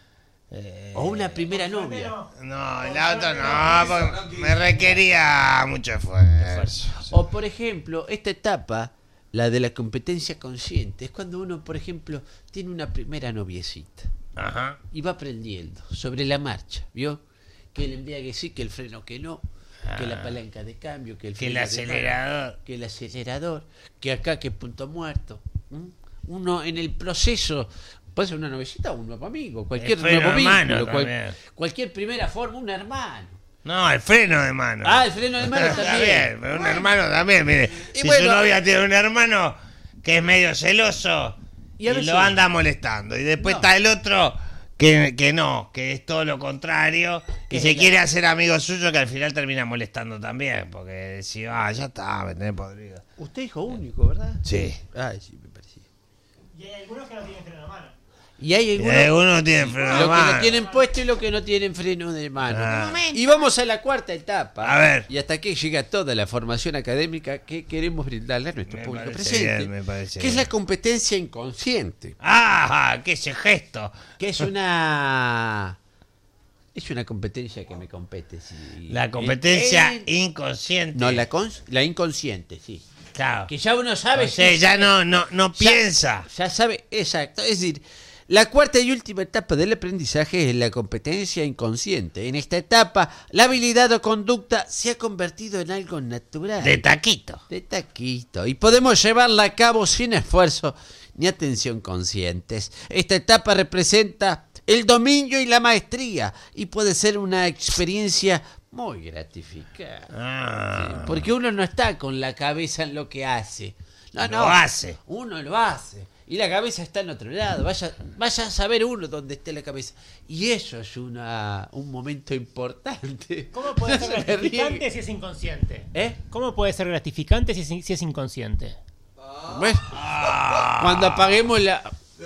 eh, O una primera novia. No, el auto no, porque me requería mucho esfuerzo. O por ejemplo, esta etapa, la de la competencia consciente, es cuando uno, por ejemplo, tiene una primera noviecita. Ajá. Y va aprendiendo sobre la marcha, ¿vio? Que el embriague sí, que el freno que no, que la palanca de cambio, que el Que el freno de mano, acelerador. que el acelerador, que acá que punto muerto. ¿m? Uno en el proceso, puede ser una novecita o un nuevo amigo, cualquier El freno nuevo de mano vínculo, cual- también. cualquier primera forma, un hermano. No, el freno de mano. Ah, el freno de mano Está también. bien, pero un hermano también, mire. Y Si bueno, su novia tiene un hermano que es medio celoso Y y, a veces- lo anda molestando. Y después No. está el otro que, que no, que es todo lo contrario. Que Y se es la- quiere hacer amigo suyo que al final termina molestando también. Porque decía, ah, ya está, me tenés podrido. Usted hijo único, ¿verdad? Sí. Ay, sí, me parecía. Y hay algunos que no tienen freno a mano. Y hay Y algunos algunos tienen freno de lo que mano. lo tienen puesto y lo que no tienen freno de mano. Ah. Y vamos a la cuarta etapa. A ver. Y hasta aquí llega toda la formación académica que queremos brindarle a nuestro Me público parece presente. bien, me parece que es bien. la competencia inconsciente. ¡Ah! ¡Qué ese gesto! Que es una... Es una competencia que me compete. Sí. La competencia En- inconsciente. No, la, cons- la inconsciente, sí. Claro. Que ya uno sabe... O sea, si- ya no, no, no ya- piensa. Ya sabe, exacto. Es decir, la cuarta y última etapa del aprendizaje es la competencia inconsciente. En esta etapa, la habilidad o conducta se ha convertido en algo natural. De taquito. De taquito. Y podemos llevarla a cabo sin esfuerzo ni atención conscientes. Esta etapa representa el dominio y la maestría y puede ser una experiencia muy gratificante. Ah. Porque uno no está con la cabeza en lo que hace. No, Lo no. hace. Uno lo hace. Y la cabeza está en otro lado. Vaya, vaya a saber uno dónde esté la cabeza. Y eso es una, un momento importante. ¿Cómo puede ser No se le gratificante riegue. si es inconsciente? ¿Eh? ¿Cómo puede ser gratificante si es, si es inconsciente? Bueno, cuando apaguemos la...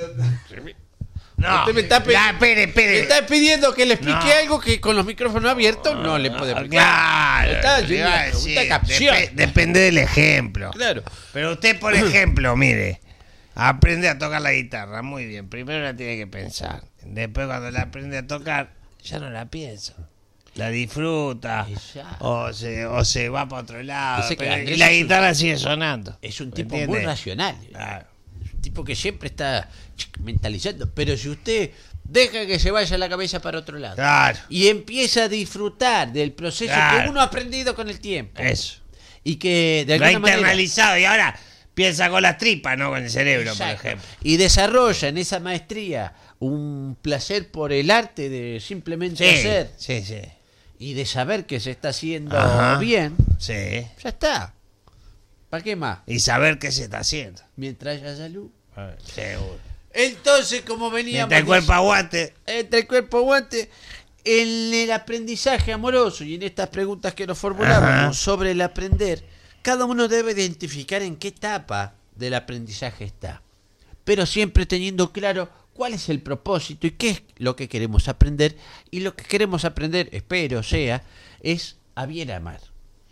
No. Usted me está, pe- Ya, espere, me espere. está pidiendo que le explique No. algo que con los micrófonos abiertos no le puede explicar. Claro. Está le haciendo iba a una decir, pregunta capciosa. depe- depende del ejemplo. Claro. Pero usted, por ejemplo, mire, aprende a tocar la guitarra. Muy bien. Primero la tiene que pensar. Después, cuando la aprende a tocar, ya no la piensa. La disfruta. Exacto. O se, o se va para otro lado. Ese que pero- Andrés y la es un- guitarra sigue sonando. Es un ¿Me tipo entiende? muy racional. Claro. Es un tipo que siempre está mentalizando. Pero si usted deja que se vaya la cabeza para otro lado Claro. y empieza a disfrutar del proceso Claro. que uno ha aprendido con el tiempo Eso. y que de Lo ha alguna manera internalizado y ahora piensa con las tripas, no con el cerebro, por Exacto. ejemplo. y desarrolla en esa maestría un placer por el arte de simplemente Sí, hacer sí, sí. y de saber que se está haciendo Ajá. bien, Sí. ya está. ¿Para qué más? Y saber qué se está haciendo. Mientras haya salud. Seguro. Entonces, como veníamos Mientras el cuerpo aguante. entre el cuerpo aguante, en el aprendizaje amoroso y en estas preguntas que nos formulábamos Ajá. sobre el aprender, cada uno debe identificar en qué etapa del aprendizaje está, pero siempre teniendo claro cuál es el propósito y qué es lo que queremos aprender. Y lo que queremos aprender, espero sea, es a bien amar.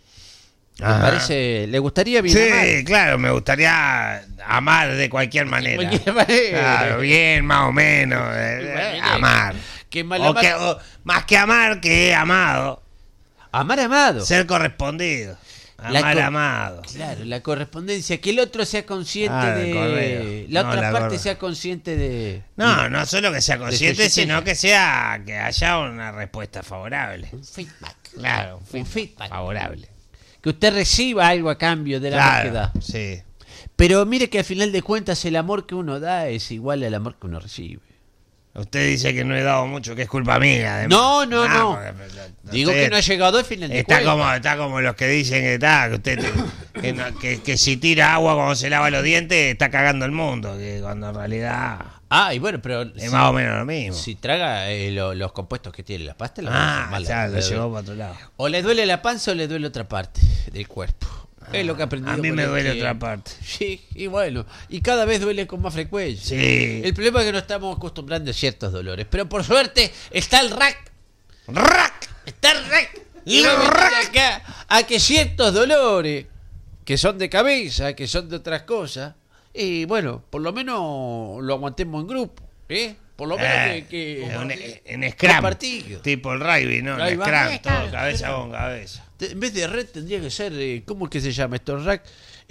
¿Le Ajá. parece? ¿Le gustaría bien Sí, amar? claro, me gustaría amar de cualquier manera. cualquier manera. Claro, bien, más o menos. eh, Bueno, amar. que mal O amar- que- o- más que amar, que amado. Amar amado. Ser correspondido. La Amar co- amado. Claro, la correspondencia, que el otro sea consciente Ah, del de... correo. La No, otra la parte gorra. sea consciente de... No, no solo que sea consciente, existencia. sino que sea que haya una respuesta favorable. Un feedback. Claro, Un feedback. favorable. Que usted reciba algo a cambio del amor que da. Claro, sí. Pero mire que al final de cuentas el amor que uno da es igual al amor que uno recibe. Usted dice que no he dado mucho, que es culpa mía. además. No, no, Ah, no. porque, pues, no Digo sé, que no ha llegado al final de Está cuentas. como, está como los que dicen que, está, que usted te- que, no- que- que si tira agua cuando se lava los dientes está cagando el mundo, que cuando en realidad Ah, y bueno, pero es si, más o menos lo mismo. si traga eh, lo- los compuestos que tiene la pasta, la ah, ya, lo llevó para otro lado. o le duele la panza o le duele otra parte del cuerpo. Es lo que he aprendido. A mí con me el duele tiempo. otra parte. Sí, y bueno, y cada vez duele con más frecuencia. Sí. El problema es que no estamos acostumbrando a ciertos dolores. Pero por suerte está el rack. ¡Rack! Está el rack. Y Y va a venir rack. acá a que ciertos dolores, que son de cabeza, que son de otras cosas, y bueno, por lo menos lo aguantemos en grupo. ¿Eh? Por lo menos Eh, que... que- en, en Scrum. compartido. Tipo el rugby, ¿no? Ahí En va. Scrum, todo Claro. cabeza con cabeza. Te- En vez de red tendría que ser, eh, ¿cómo es que se llama esto? Rack.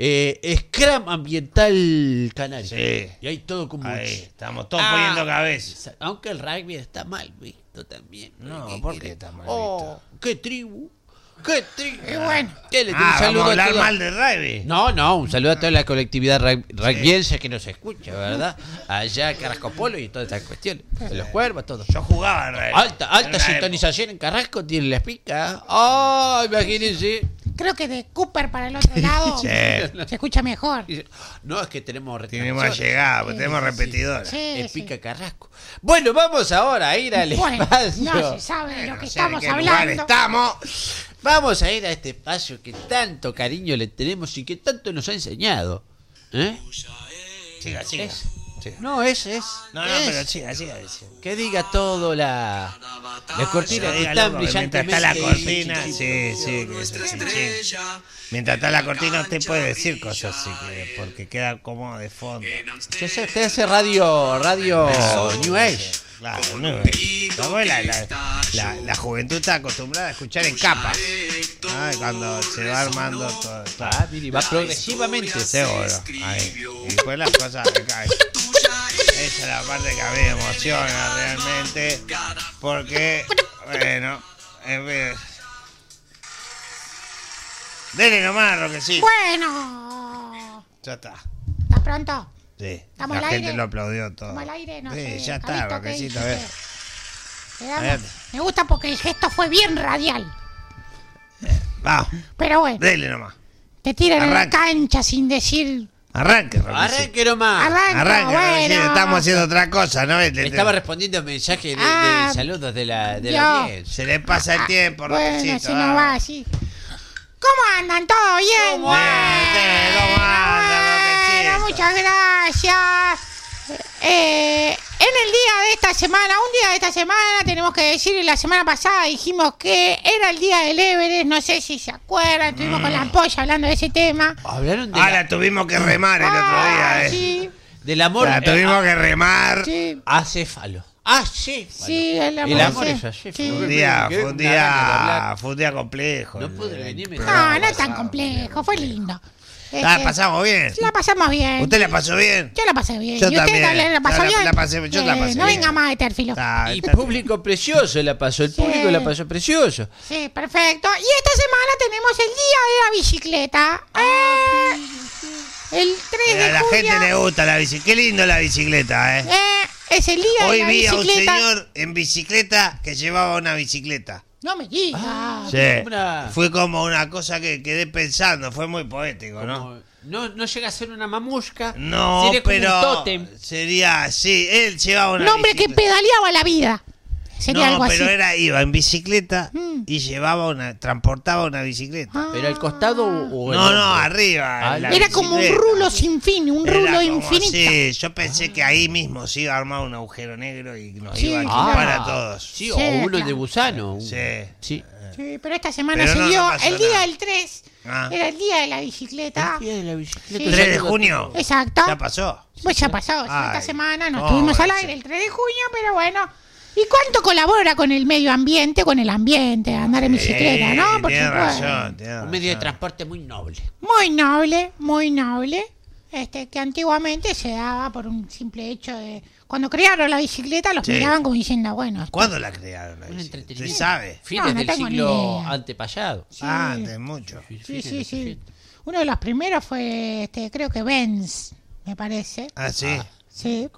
Eh, Scrum Ambiental Canario. Sí. Y hay todo como... Ahí, estamos todos Ah. poniendo cabeza. Aunque el rugby está mal visto también. No, ¿por qué está mal Oh, qué tribu. Qué tribu. Y bueno. ¿Qué le- un Ah, saludo vamos a hablar toda- mal de rugby. No, no, un saludo a toda la colectividad rug- rugbyense que nos escucha, ¿verdad? Allá Carrasco Polo y todas estas cuestiones. De los cuervos, todo. Yo jugaba en rugby. Alta, En alta una sintonización en Carrasco, tiene la pica. ¡Oh, imagínense! Creo que de Cooper para el otro lado Sí. se escucha mejor. No, es que tenemos Tenemos retransmisor. llegada, pues tenemos repetidores. Sí, El sí. pica Carrasco. Bueno, vamos ahora a ir al Bueno, espacio. no se sabe de lo que No sé en estamos qué lugar hablando. estamos. Vamos a ir a este espacio que tanto cariño le tenemos y que tanto nos ha enseñado. ¿Eh? Siga, siga. Es- sí. No, es, es. No, no, es. pero siga, siga diciendo. Que diga todo la. La cortina que Diga, está loco, que mientras brillantemente. está la cortina, sí, sí, que es así, sí. Mientras está la cortina usted puede decir cosas así, que- porque queda como de fondo. Yo sé, usted hace radio, radio New Age. Claro, no, como la, la, la, la juventud está acostumbrada a escuchar en capas. Ay, cuando se va armando todo. todo. Ah, mire, va progresivamente. Seguro. Ahí. Y después las cosas se caen. Esa es la parte que a mí me emociona realmente. Porque, bueno, en vez. Dele nomás, Roquecito. Bueno. Ya está. ¿Estás pronto? Sí. ¿Estamos La al gente aire? lo aplaudió todo. ¿Estamos al aire? No sí, sé. ya está, Carlito, ¿qué Roquecito, a ver. dice? Le damos. A ver. Me gusta porque el gesto fue bien radial. Vamos, Pero bueno, dele nomás. te tiran en la Arranca. cancha sin decir. Arranque, Roquecito. Arranque nomás. Arranca, Arranque, Roquecito. bueno. Estamos haciendo otra cosa, ¿no? Le- Me le- estaba respondiendo mensajes de, Ah, de saludos de la, de yo. la audiencia. Se le pasa el tiempo, Bueno, Roquecito. si no va así. ¿Cómo andan? ¿Todo bien? ¿Cómo andan? Bueno, ¿Cómo andan, bueno, Roquecito? muchas gracias. Eh, en el día de esta semana, un día de esta semana, tenemos que decir, la semana pasada dijimos que era el día del Everest, no sé si se acuerdan, estuvimos con la polla hablando de ese tema. Hablaron de Ahora la- tuvimos que remar el otro Ah, día, ¿eh? sí, del amor La tuvimos que remar. sí, acéfalo. Acéfalo. sí, el amor, El amor sí, es acéfalo. sí. Un día, Qué fue un una gana de día, hablar. fue un día complejo. No el- pude el venir, me- programa No, no es tan pasado. complejo, fue lindo. La Este, pasamos bien. La pasamos bien. ¿Usted la pasó bien? Yo la pasé bien. Yo ¿Y usted también. la, la pasó Yo la- bien? la pasé- yo la Eh, pasé No bien. venga más de Térfilo. Está- Y está- público precioso la pasó, el público Sí. la pasó precioso. Sí, perfecto. Y esta semana tenemos el día de la bicicleta. Eh, el tres A de la junio. gente le gusta la bicicleta. Qué lindo la bicicleta, ¿eh? Eh, es el día Hoy de la vi a un bicicleta. señor en bicicleta que llevaba una bicicleta. No me digas. Sí. una- Fue como una cosa que quedé pensando. Fue muy poético, ¿no? Como- no, no llega a ser una mamusca. No, sería como un pero tótem. sería, sí, él llevaba una Un hombre que bicicleta. pedaleaba la vida. Sería no, algo pero así. era, iba en bicicleta Mm. y llevaba una, transportaba una bicicleta. Ah. ¿Pero al costado o el no, no, hombro? arriba. Ah, en la Era como un bicicleta. rulo sin fin, un Era rulo como infinito. así, yo pensé que ahí mismo se iba a armar un agujero negro y nos Sí, iba a claro. chupar a todos. Sí, Sí, o uno claro. de gusano. un- Sí. Sí. Sí, pero esta semana Pero se no, no dio pasó el día nada. del tres. Ah. Era el día de la bicicleta. El día de la bicicleta. Sí. tres de junio. Exacto. ¿Ya pasó? Pues ya pasó, sí, esta Ay, semana nos no, estuvimos al sí. aire el tres de junio, pero bueno. ¿Y cuánto colabora con el medio ambiente, con el ambiente, andar en bicicleta, no? Por tiene supuesto. razón, tiene Un medio de razón. transporte muy noble. Muy noble, muy noble. Este, que antiguamente se daba por un simple hecho de... Cuando crearon la bicicleta los Sí. miraban como diciendo, bueno... esto- ¿Cuándo la crearon? la Un bicicleta? entretenimiento. ¿Usted sabe? Fines No, no del tengo ni siglo idea. antepasado. Sí. Ah, de mucho. Sí, sí, sí. Uno de los primeros fue, este, creo que Benz, me parece. Ah, sí. Sí.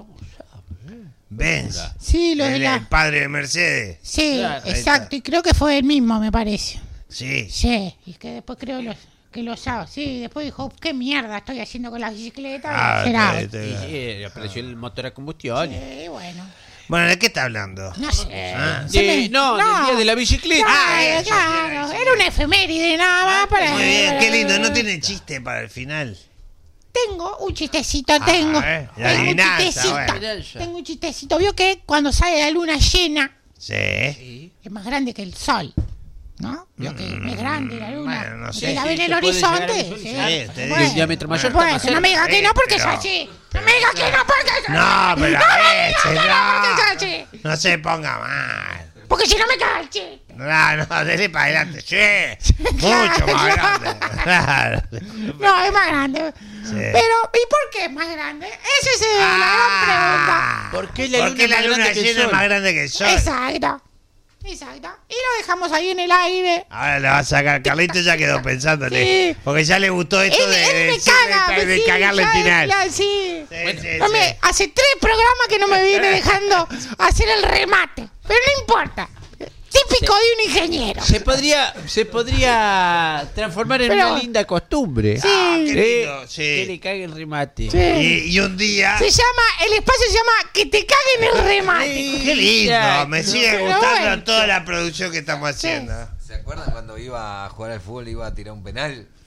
Benz. Sí, lo de el, la... el padre de Mercedes. Sí, Claro, ahí exacto. Y creo que fue el mismo, me parece. Sí. Sí, y que después creo los, que lo usaba. Sí, después dijo, ¿qué mierda estoy haciendo con la bicicleta? Ah, Será. este- Y este- sí, apareció el motor a combustión. Sí, bueno. Bueno, ¿de qué está hablando? No sé. Ah. Se De- me- no, del día de la bicicleta. Claro, Ah, eso, claro. sí, sí, Era una efeméride nada más para... Muy bien, qué lindo. No tiene chiste para el final. Tengo un chistecito, tengo. eh, la tengo un adivinanza, chistecito. bueno. Tengo un chistecito. Vio que cuando sale la luna llena Sí. es más grande que el sol. ¿No? Vio que es grande la luna. Bueno, no Usted sé. la Sí, ve en el se puede llegar horizonte. al sol, sí. sí, te Bueno, digo. Un diámetro mayor bueno, está más no me diga cerca. que no porque es Pero- así. No me diga que no porque es así. No, pero No a me diga veces, que no porque es no. así. No se ponga mal. Porque si no me cache. No, no, dele para adelante. Sí. Mucho más grande. Claro. No, es más grande. Sí. Pero, ¿y por qué es más grande? Esa es eh, la gran pregunta. Ah, ¿Por qué la ¿Por luna qué es la más luna grande que el llena es sol? más grande que el sol? Exacto. Exacto. Y lo dejamos ahí en el aire. Ahora la va a sacar. Carlito ya quedó pensándole. Sí. Porque ya le gustó esto Él, de, él me decir- caga. de, de sí, cagarle el ya, final. ya, sí. Sí, sí, No sí. me- hace tres programas que no me viene dejando hacer el remate. Pero no importa. Típico de un ingeniero. Se podría, se podría transformar en Pero- una linda costumbre. Sí. Ah, qué Eh, lindo, sí. Que le cague el remate. Sí. Y, y un día. Se llama, el espacio se llama Que te caguen el remate. Qué lindo. Ya, Me no, sigue pero gustando bueno. toda la producción que estamos haciendo. ¿Se acuerdan cuando iba a jugar al fútbol y iba a tirar un penal?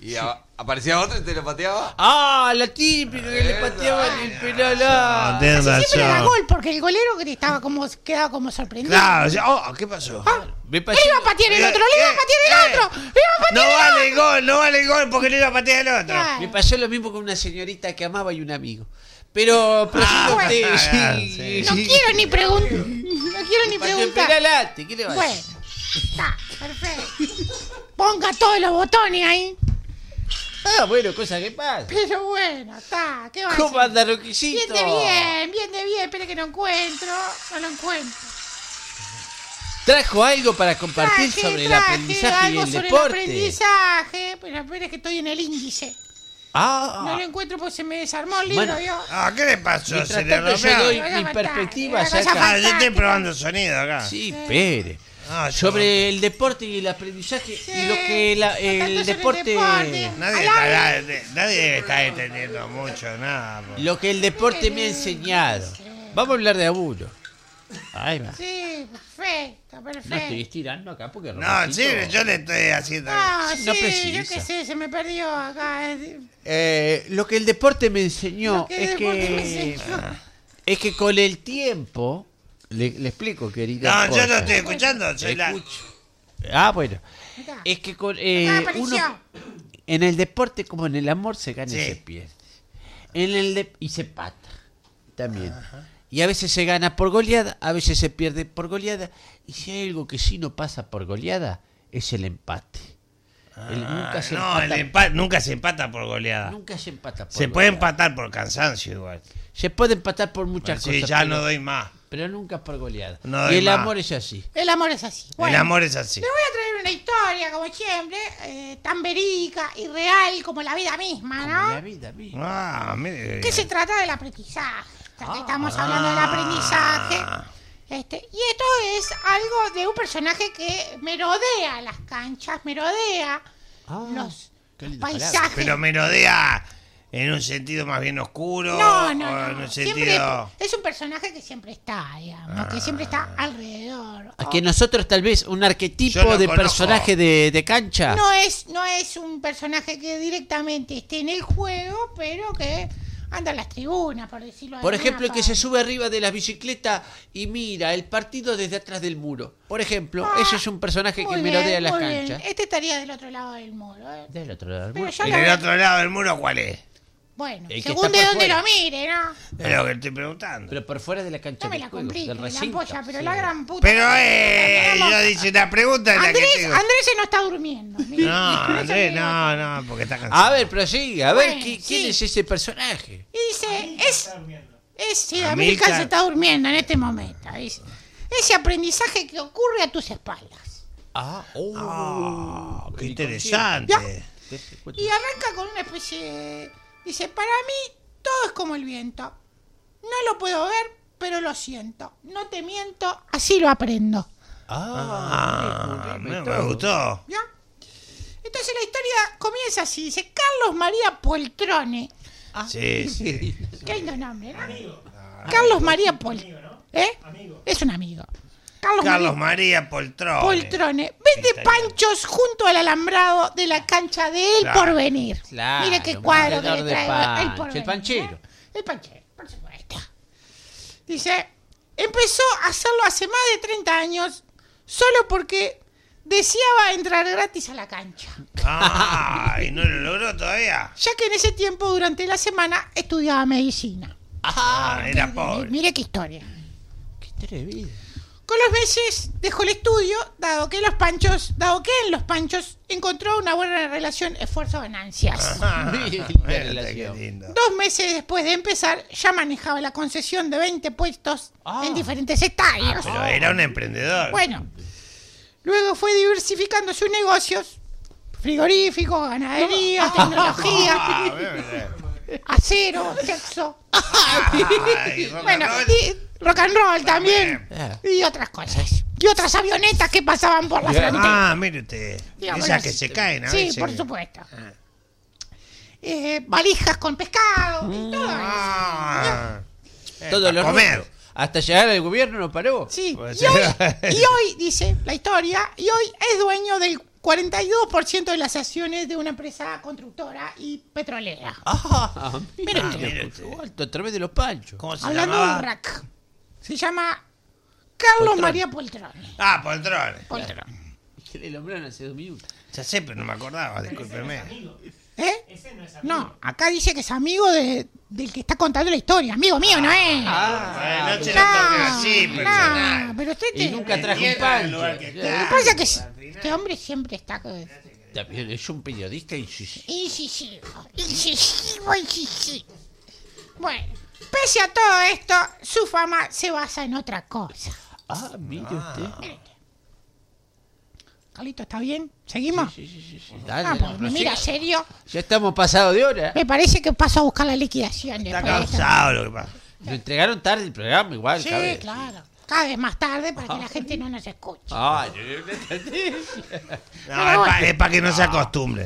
Y a- aparecía otro y te lo pateaba. Ah, la típica que le pateaban el pelo al Ah, lado. tenés Casi siempre era razón. gol, porque el golero que estaba como, quedaba como sorprendido. Claro, o sea, oh, ¿qué pasó? Ah, Me le pasó- iba a patear el otro, le iba a patear el Eh, otro, le iba a patear No el vale el gol, no vale el gol porque le iba a patear el otro. otro. Me pasó lo mismo con una señorita que amaba y un amigo. Pero, pero Ah, sí, usted, bueno, sí, sí. No sí. quiero ni preguntar. No quiero ni Pateó el preguntar. pelo adelante, ¿qué le va a Bueno, decir? está, perfecto. Ponga todos los botones ahí. Ah, bueno, cosa que pasa. Pero bueno, está. ¿Qué va a ¿Cómo hacer? anda, Bien Roquisito? de bien, bien de bien. Espere que no encuentro. No lo encuentro. ¿Trajo algo para compartir Traje, sobre el traje aprendizaje y algo el sobre deporte? el aprendizaje. Pero espere que estoy en el índice. Ah, No lo encuentro porque se me desarmó el libro. Bueno, yo. Ah, ¿qué le pasó? mientras ¿Se le tanto yo rompió? doy Vaya mi fantástico, perspectiva vaya acerca... Ah, yo estoy fantástico. probando sonido acá. Sí, espere. Ah, yo- Sobre el deporte y el aprendizaje Sí, y lo que la- no tanto el sobre deporte... deporte. Nadie, Al está, aire. nadie está entendiendo mucho, nada. po. Lo que el deporte me ha enseñado. Vamos a hablar de abuelo. Ahí va. Sí, perfecto, No estoy perfecto. estirando acá porque... No, Roquisito- sí, yo le estoy haciendo. Ah, No sí, precisa. yo qué sé, se me perdió acá. eh, Eh, lo que el deporte me enseñó Lo que el es deporte me que... enseñó. Es que con el tiempo... Le, le explico, querida. No, yo esposa. no estoy escuchando. Soy la... Escucho. Ah, bueno. Acá. Es que con eh, Acá apareció. uno en el deporte como en el amor se gana y Sí. se pierde. En el de- y se pata también. Y a veces se gana por goleada, a veces se pierde por goleada. Y si hay algo que sí no pasa por goleada, es el empate. El nunca se no, el empata, empa- nunca se empata por goleada. nunca se empata por Se puede goleada. empatar por cansancio igual. Se puede empatar por muchas Sí, cosas. ya pero, no doy más. pero nunca por goleada. No y doy el más. amor es así. El amor es así. El Bueno, amor es así. le voy a traer una historia, como siempre, eh, tan verídica y real como la vida misma, Como la ¿no? vida misma. Ah, mire. Que se trata del aprendizaje. Ya que Ah. estamos hablando del aprendizaje. Este, y esto es algo de un personaje que merodea las canchas, merodea Ah, los qué linda paisajes. palabra. Pero merodea en un sentido más bien oscuro. No, no, o no. en un Siempre sentido. es un personaje que siempre está, digamos, que siempre está alrededor. A que nosotros tal vez un Yo arquetipo lo de conozco. personaje de, de cancha. No es, no es un personaje que directamente esté en el juego, pero que anda en las tribunas, por decirlo de Por alguna ejemplo, el que se forma. sube arriba de la bicicleta y mira el partido desde atrás del muro. Por ejemplo, Ah, ese es un personaje Muy que bien, merodea las muy bien. canchas. Este estaría del otro lado del muro. ¿eh? Del otro lado del Pero muro. yo ¿Y lo del veo- otro lado del muro cuál es? Bueno, El que según está de por dónde fuera. lo mire, ¿no? Es lo que estoy preguntando. Pero por fuera de la cancha No me de la juego, complique, del la recinto. ampolla, pero Sí. la gran puta. Pero eh, Tenemos- yo dice la pregunta es la que Andrés, tengo. Andrés se no está durmiendo. mire. No, Andrés Andrés, se no, no, porque está cansado. A ver, prosigue. A ver, Bueno, ¿qui- sí. ¿quién es ese personaje? Y dice, es, es, sí, Amílcar. Amílcar se está durmiendo en este momento. Dice, ese aprendizaje que ocurre a tus espaldas. Ah, oh. Ah, qué el interesante. Y arranca con una especie de... Dice, para mí todo es como el viento. No lo puedo ver, pero lo siento. No te miento, así lo aprendo. Ah, Ah, muy me, bien, me todo. gustó. ¿Ya? Entonces la historia comienza así. Dice, Carlos María Poltrone. Sí, sí. Qué lindo nombre, ¿no? Carlos María Poltrone. ¿Eh? Es un amigo. Carlos, Carlos María María Poltrone. Poltrone. Vende Italiano. panchos junto al alambrado de la cancha de El Claro. Porvenir. Claro, Mire qué un cuadro que vendedor le de traigo. pancho, El el Porvenir. panchero. ¿eh? El panchero, por supuesto. Dice, empezó a hacerlo hace más de treinta años solo porque deseaba entrar gratis a la cancha. Ah, y no lo logró todavía. Ya que en ese tiempo, durante la semana, estudiaba medicina. Ah, era pobre. Mire qué historia. Qué atrevido. Con los meses dejó el estudio, dado que los panchos, dado que en los panchos encontró una buena relación esfuerzo-ganancias. Ah, Mira, mira qué qué relación. lindo. Dos meses después de empezar, ya manejaba la concesión de veinte puestos Ah. en diferentes estadios. Pero era un emprendedor. Bueno, luego fue diversificando sus negocios: frigoríficos, ganadería, tecnología, Ah, mira, mira. acero, sexo. Ay, rock and Bueno, roll. y rock and roll también. Ah. Y otras cosas. Y otras avionetas que pasaban por la frontera. Ah, mire usted. Digámoslo Esas así. que se caen a Sí, veces. por supuesto. Eh, valijas con pescado y todo eso. Ah. Eh, Todo pa' lo comer. rubro. Hasta llegar al gobierno no paró. Sí, Puede y ser. hoy, y hoy, dice la historia, y hoy es dueño del cuarenta y dos por ciento de las acciones de una empresa constructora y petrolera. Ah, mira, Ah, usted, mire por usted. supuesto, a través de los panchos. ¿Cómo se Hablando de llamaba? un rack. Se llama Carlos Poltrón. María Poltrone. Ah, Poltrón. Poltrone. Que le nombraron hace dos minutos. Ya sé, pero no me acordaba, discúlpeme. ¿Eh? Ese no es amigo. No, acá dice que es amigo de, del que está contando la historia. Amigo mío, no es. Bueno, no se lo No, toque así, no, personal. pero usted Y te- nunca trajo un Entienda el pancho. lugar que Lo que está. pasa es que es- este hombre siempre está eh, También es un periodista incisivo. incisivo, incisivo, incisivo. Bueno, pese a todo esto, su fama se basa en otra cosa. Ah, mire usted. Mírate. Carlito, ¿está bien? ¿Seguimos? Sí, sí, sí, sí. Dale, Ah, pues me prosiga. mira serio. Ya estamos pasados de hora. Me parece que paso a buscar la liquidación. Está después de esto. cansado lo que pasa. Lo entregaron tarde el programa, igual, Sí, ¿sabes? claro. Cada vez más tarde para que la gente no nos escuche. Ah, yo yo no entendí. No, es para que no se acostumbre.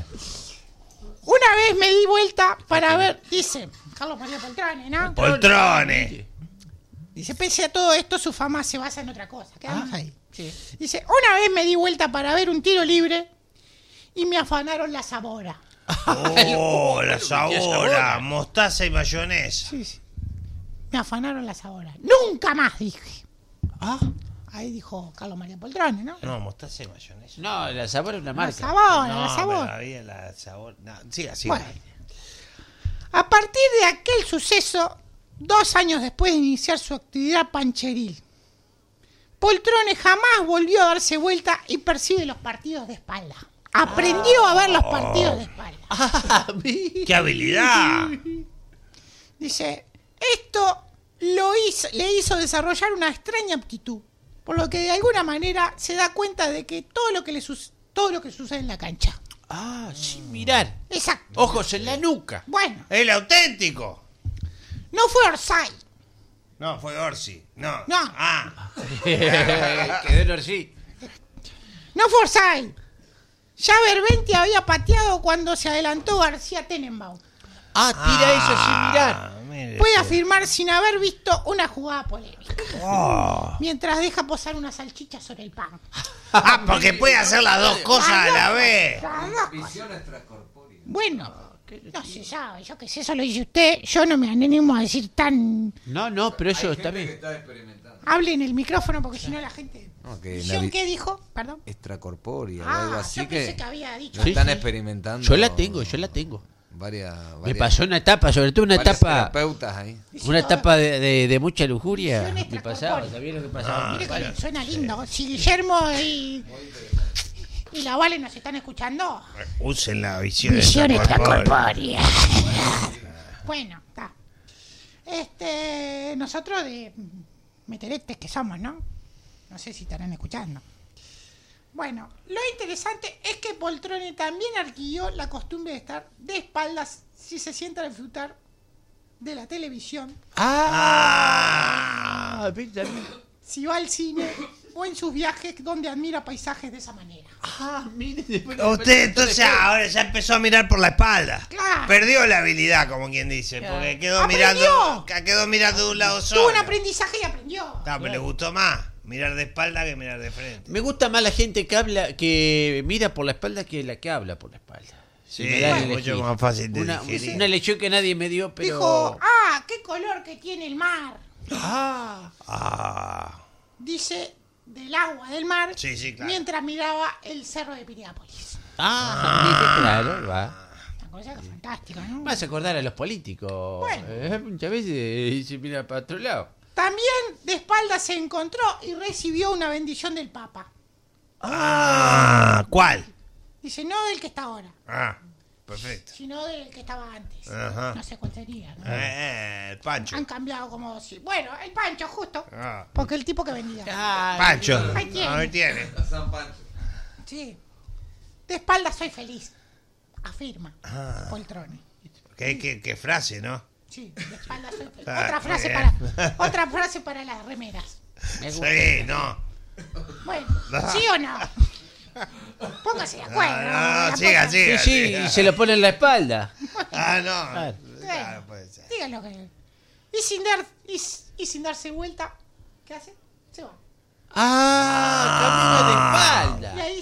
Una vez me di vuelta para ver, dice Carlos María Poltrone, ¿no? Poltrones. Dice, pese a todo esto, su fama se basa en otra cosa. Quedamos Ah, ahí. sí. Dice, una vez me di vuelta para ver un tiro libre y me afanaron la sabora. Oh, la sabora. sabora, mostaza y mayonesa. Sí, sí. Me afanaron la sabora. Nunca más, dije. Ah, Ahí dijo Carlos María Poltrone, ¿no? No, mostaza y mayonesa. no, la sabor es una La marca. sabora, No, la sabora. pero había la sabor. No, siga, siga. Bueno. A partir de aquel suceso, dos años después de iniciar su actividad pancheril, Poltrone jamás volvió a darse vuelta y percibe los partidos de espalda. Aprendió a ver los partidos de espalda. Ah, mire. ¡Qué habilidad! Dice, esto lo hizo, le hizo desarrollar una extraña aptitud, por lo que de alguna manera se da cuenta de que todo lo que le su- todo lo que sucede en la cancha. Ah, sin mirar. Exacto. Ojos en la nuca. Bueno, ¡El auténtico! no fue Orsay. No, fue Orsi. No. No. Ah. Quedó en Orsi. No fue Orsay. Ya Berventi había pateado cuando se adelantó García Tenenbaum. Ah, tira eso sin mirar. mire Puede usted. afirmar sin haber visto una jugada polémica. Oh. Mientras deja posar una salchicha sobre el pan. Ah, porque puede hacer las dos cosas a la vez. Visión extracorpórea. Bueno, no se sabe, yo qué sé, eso lo dice usted. Yo no me animo a decir tan... No, no, pero eso está bien. Está experimentando. Hable en el micrófono porque si no la gente... No, que ¿Visión la vi- qué dijo? Perdón. Extracorpórea o Ah, algo así yo pensé que, que había dicho. lo Sí, están sí. experimentando. Yo la tengo, yo la tengo. Varias, Me varias- pasó una etapa, sobre todo una varias etapa, terapeutas ahí. una etapa de, de- de mucha lujuria. Visión Me extracorpórea. pasaba, ¿sabía lo que pasaba? Mire que suena lindo. Si Guillermo y, y la Vale nos están escuchando... Usen la visión. Visión extracorpórea. extracorpórea. Bueno, está. Este, nosotros de meteretes que somos, ¿no? No sé si estarán escuchando. Bueno, lo interesante es que Poltrone también adquirió la costumbre de estar de espaldas si se sienta a disfrutar de la televisión, Ah, mira, mira. si va al cine o en sus viajes donde admira paisajes de esa manera. Ah, mire, después- Usted entonces ahora ya empezó a mirar por la espalda. Claro. Perdió la habilidad, como quien dice, porque quedó ¡Aprendió! mirando, quedó mirando de un lado Tuvo solo. un aprendizaje y aprendió. No, pero le gustó más mirar de espalda que mirar de frente. Me gusta más la gente que habla, que mira por la espalda que la que habla por la espalda. Si Sí, me dan a mucho elegir. más fácil de una, digerir. una lección que nadie me dio, pero... Dijo, ah, qué color que tiene el mar. Ah, Ah, Dice, del agua del mar, Sí, sí, claro. mientras miraba el cerro de Piriápolis. ah, viste, claro, va. Una cosa que fantástica, ¿no? Vas a acordar a los políticos. Bueno. Eh, muchas veces se mira para otro lado. También de espaldas se encontró y recibió una bendición del Papa. ah, ¿cuál? Dice, no del que está ahora, Ah, perfecto. sino del que estaba antes. Ajá. No sé cuál sería, ¿no? Eh, el Pancho. Han cambiado como si... Bueno, el Pancho, justo. Ah. Porque el tipo que vendía. Ah, Pancho. Ahí tiene. Ahí tiene. San Pancho. Sí. De espaldas soy feliz. Afirma Ah. Poltrone. Qué, qué, qué frase, ¿no? Sí, de espaldas soy feliz. Ah, Otra muy frase bien. para, otra frase para las remeras. me gusta. Sí, no. Bueno, ¿sí o no? Póngase de acuerdo. No, no, La siga, poca- Sí, siga. sí, siga. y se lo pone en la espalda. Ah, no. Claro. Claro, puede ser. Díganlo que... Y sin, dar, y, y sin darse vuelta, ¿qué hace? Se va. Ah, camina de Y espalda. ahí terminó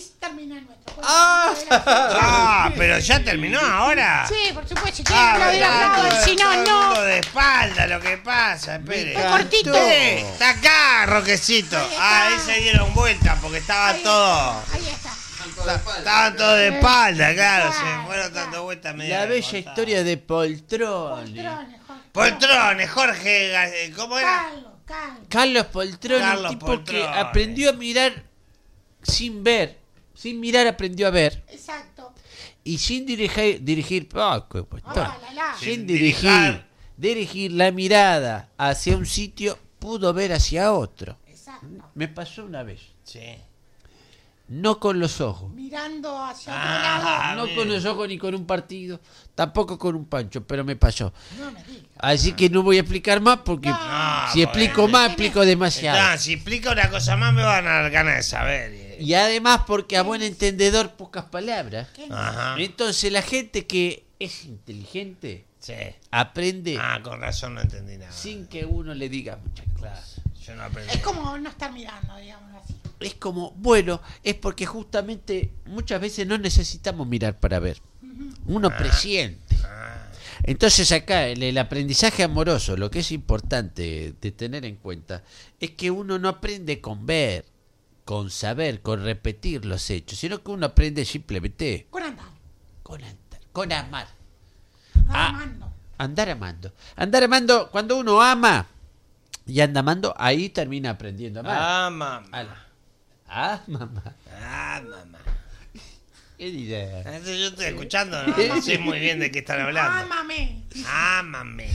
termina el nuestro. Ah, Ah, pero ya terminó ahora. Sí, por supuesto, si quieren Ah, aplaudir, verdad, aplauden, todo- si no, todo el no. mundo de espalda, lo que pasa, espere. Fue cortito. Eh, está acá, Roquecito. Ahí está. Ah, ahí se dieron vuelta porque estaba Ahí todo. está, ahí está. Estaban todos de espalda, claro. Claro, Se fueron claro. dando vueltas media. la bella recortadas. historia de Poltroni. Poltrones, Jorge. Poltrones, Jorge. Ga- ¿Cómo era? Carlos, Carlos. Carlos Poltroni, Carlos un tipo Poltroni. que aprendió a mirar sin ver. Sin mirar aprendió a ver. Exacto. Y sin dirigir, dirigir ah, qué cuestión. Ah, la, la. sin Sin dirigir, dirijar. dirigir la mirada hacia un sitio, pudo ver hacia otro. Exacto. Me pasó una vez, Sí. no con los ojos, Mirando hacia otro Ah, lado. no bien. con los ojos ni con un partido, tampoco con un pancho, pero me pasó. No me digas. Así que no voy a explicar más porque No, si explico porque- más, explico demasiado. Está, si explica una cosa más me van a dar ganas de saber. Y además porque a buen entendedor pocas palabras. ¿Qué no? Ajá. Entonces la gente que es inteligente Sí. aprende Ah, con razón no entendí nada. sin que uno le diga muchas Claro, cosas. yo no aprendí. Es como no estar mirando, digamos así. Es como, bueno, es porque justamente muchas veces no necesitamos mirar para ver. Uno presiente. Ah, Entonces acá el, el aprendizaje amoroso, lo que es importante de tener en cuenta, es que uno no aprende con ver, con saber, con repetir los hechos, sino que uno aprende simplemente Con andar. con andar, con amar. Andar Ah. amando. Andar amando. Andar amando, cuando uno ama y anda amando, ahí termina aprendiendo a amar. ah, mamá. Ala. Ah, mamá. Ah, mamá. ¿Qué idea? Entonces yo estoy escuchando, no, no sé muy bien de qué están hablando. Ámame. Ámame.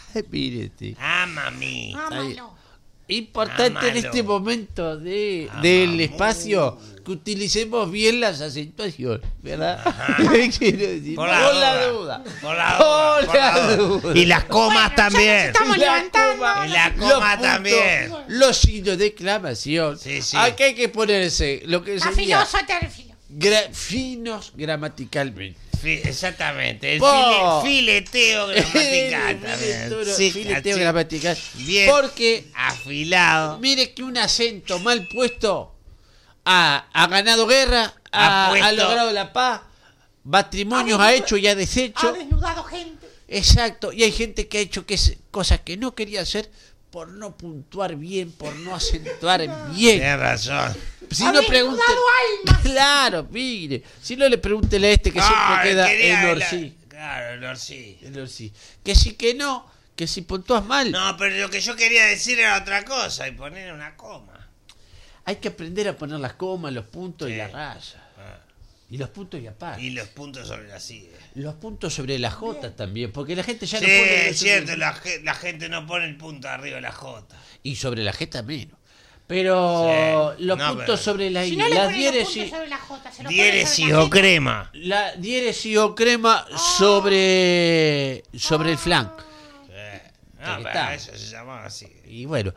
Mírete. Ámame. Ámalo. Importante en Amalo. este momento de, Amamos. del espacio que utilicemos bien las acentuaciones, ¿verdad? Quiero decir, Por la duda. duda. Por la Por duda, por la la duda. duda. Y las comas Bueno, ya también. nos estamos La levantando. coma. Y la Los coma puntos, también. Los signos de exclamación. Sí, sí. Aquí hay que ponerse lo que La sería filosa terfilo. gra- finos gramaticalmente. Fi- Exactamente. El Po. file- fileteo gramatical también. Fileteo- Sí, fileteo así, gramatical. Bien. Porque afilado. mire que un acento mal puesto ha, ha ganado guerra, ha, Ha puesto- ha logrado la paz, matrimonios ha hecho y ha Ha deshecho. desnudado gente. Exacto, y hay gente que ha hecho que es- cosas que no quería hacer por no puntuar bien, por no acentuar bien. Tienes razón. Si Ha no pregunte, desnudado almas. claro, mire, si no le pregúntele a este que siempre Ah, queda quería en la- Orsi. Claro, el Orsi. En Orsi. Que sí que no, que si puntúas mal. No, pero lo que yo quería decir era otra cosa y poner una coma. Hay que aprender a poner las comas, los puntos y Sí. la raya. Ah, Y los puntos y aparte. y los puntos sobre la silla. Los puntos sobre la J también, porque la gente ya Sí, no pone. es cierto, la, ge- la gente no pone el punto arriba de la J. Y sobre la J menos. Pero Sí. los No, puntos pero- sobre la I, Si no le las ponen los puntos diéresis, sobre la J, se lo ponen Diéresis sobre la o J. crema. la diéresis o crema sobre sobre el flan. No, Aquí pero está. eso se llamaba así. Y bueno,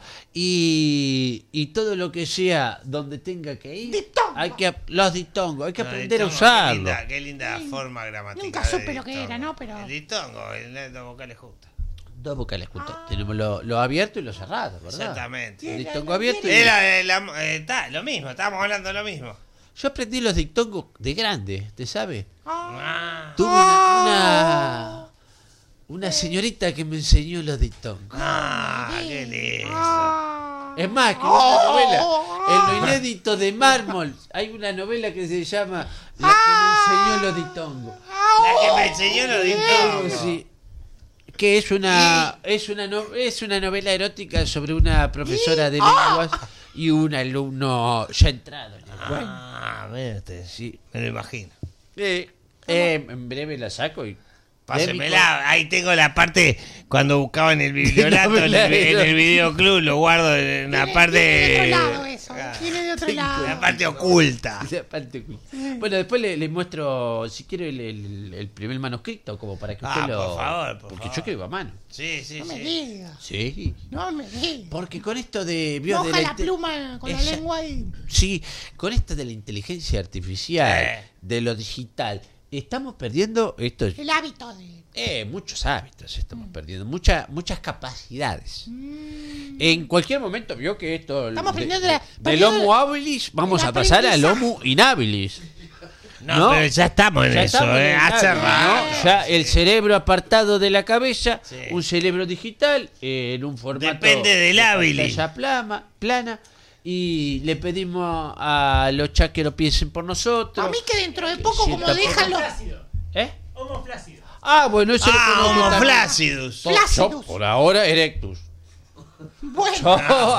y, y todo lo que sea donde tenga que ir, Diptongo. hay que los diptongos, hay que No, aprender a diptongo, usarlo. Qué linda, qué linda forma gramatical. Nunca de supe lo que diptongo. era, ¿no? Pero- El diptongo, el de dos vocales justas. Dos vocales juntos. Tenemos lo, lo abierto y lo cerrado, ¿verdad? Exactamente. El diptongo abierto y... Era el am- eh, está, lo mismo, estábamos hablando de lo mismo. Yo aprendí los diptongos de grande, ¿te sabe? Ah, Tuve una, una, una señorita que me enseñó los diptongos. ah, qué lindo. Ah. Es más, que una novela, en lo inédito de Mármol, hay una novela que se llama La que me enseñó los diptongos. La que me enseñó los diptongos. Sí. Que es una es una no- es una novela erótica sobre una profesora de lenguas y un alumno ya entrado en el cual. Ah, mire usted, Sí. me lo imagino. Eh, eh, en breve la saco y Pásemela, ahí tengo la parte cuando buscaba en el bibliorato, en, el, en el videoclub, lo guardo en una Viene- parte. Viene de otro lado eso. Ah, Viene de otro Tengo- lado. la parte oculta. La parte oculta. Bueno, después le, le muestro, si quiere, el, el- el primer manuscrito, como para que usted Ah, lo... por favor, por porque favor. yo escribo a mano. Sí, sí, No me sí. digas. Sí. No me digas. Porque con esto de... vio, de Moja la inte- pluma con la Esa- lengua y... Sí, con esto de la inteligencia artificial, Eh. de lo digital, estamos perdiendo esto, El hábito de... eh, muchos hábitos estamos perdiendo, muchas muchas capacidades. Mm. En cualquier momento vio que esto Estamos de- aprendiendo de la- del perdiendo Homo habilis vamos el a pasar al aprendizaje. Homo inhabilis. No, ¿no? pero ya estamos en Ya eso, estamos en ¿eh? el Hace labio, rato. ¿no? Ya el cerebro apartado de la cabeza, Sí. un cerebro digital eh, en un formato Depende del de hábil. pantalla plana, plana, y le pedimos a los chats que lo piensen por nosotros. A mí que dentro de poco, Sí, como tampoco. dejan los... ¿Eh? Homo flácido. Ah, bueno, eso Ah, lo conozco Homo también. flacidus. Yo, Flacidus. por ahora, Erectus. Bueno, Yo,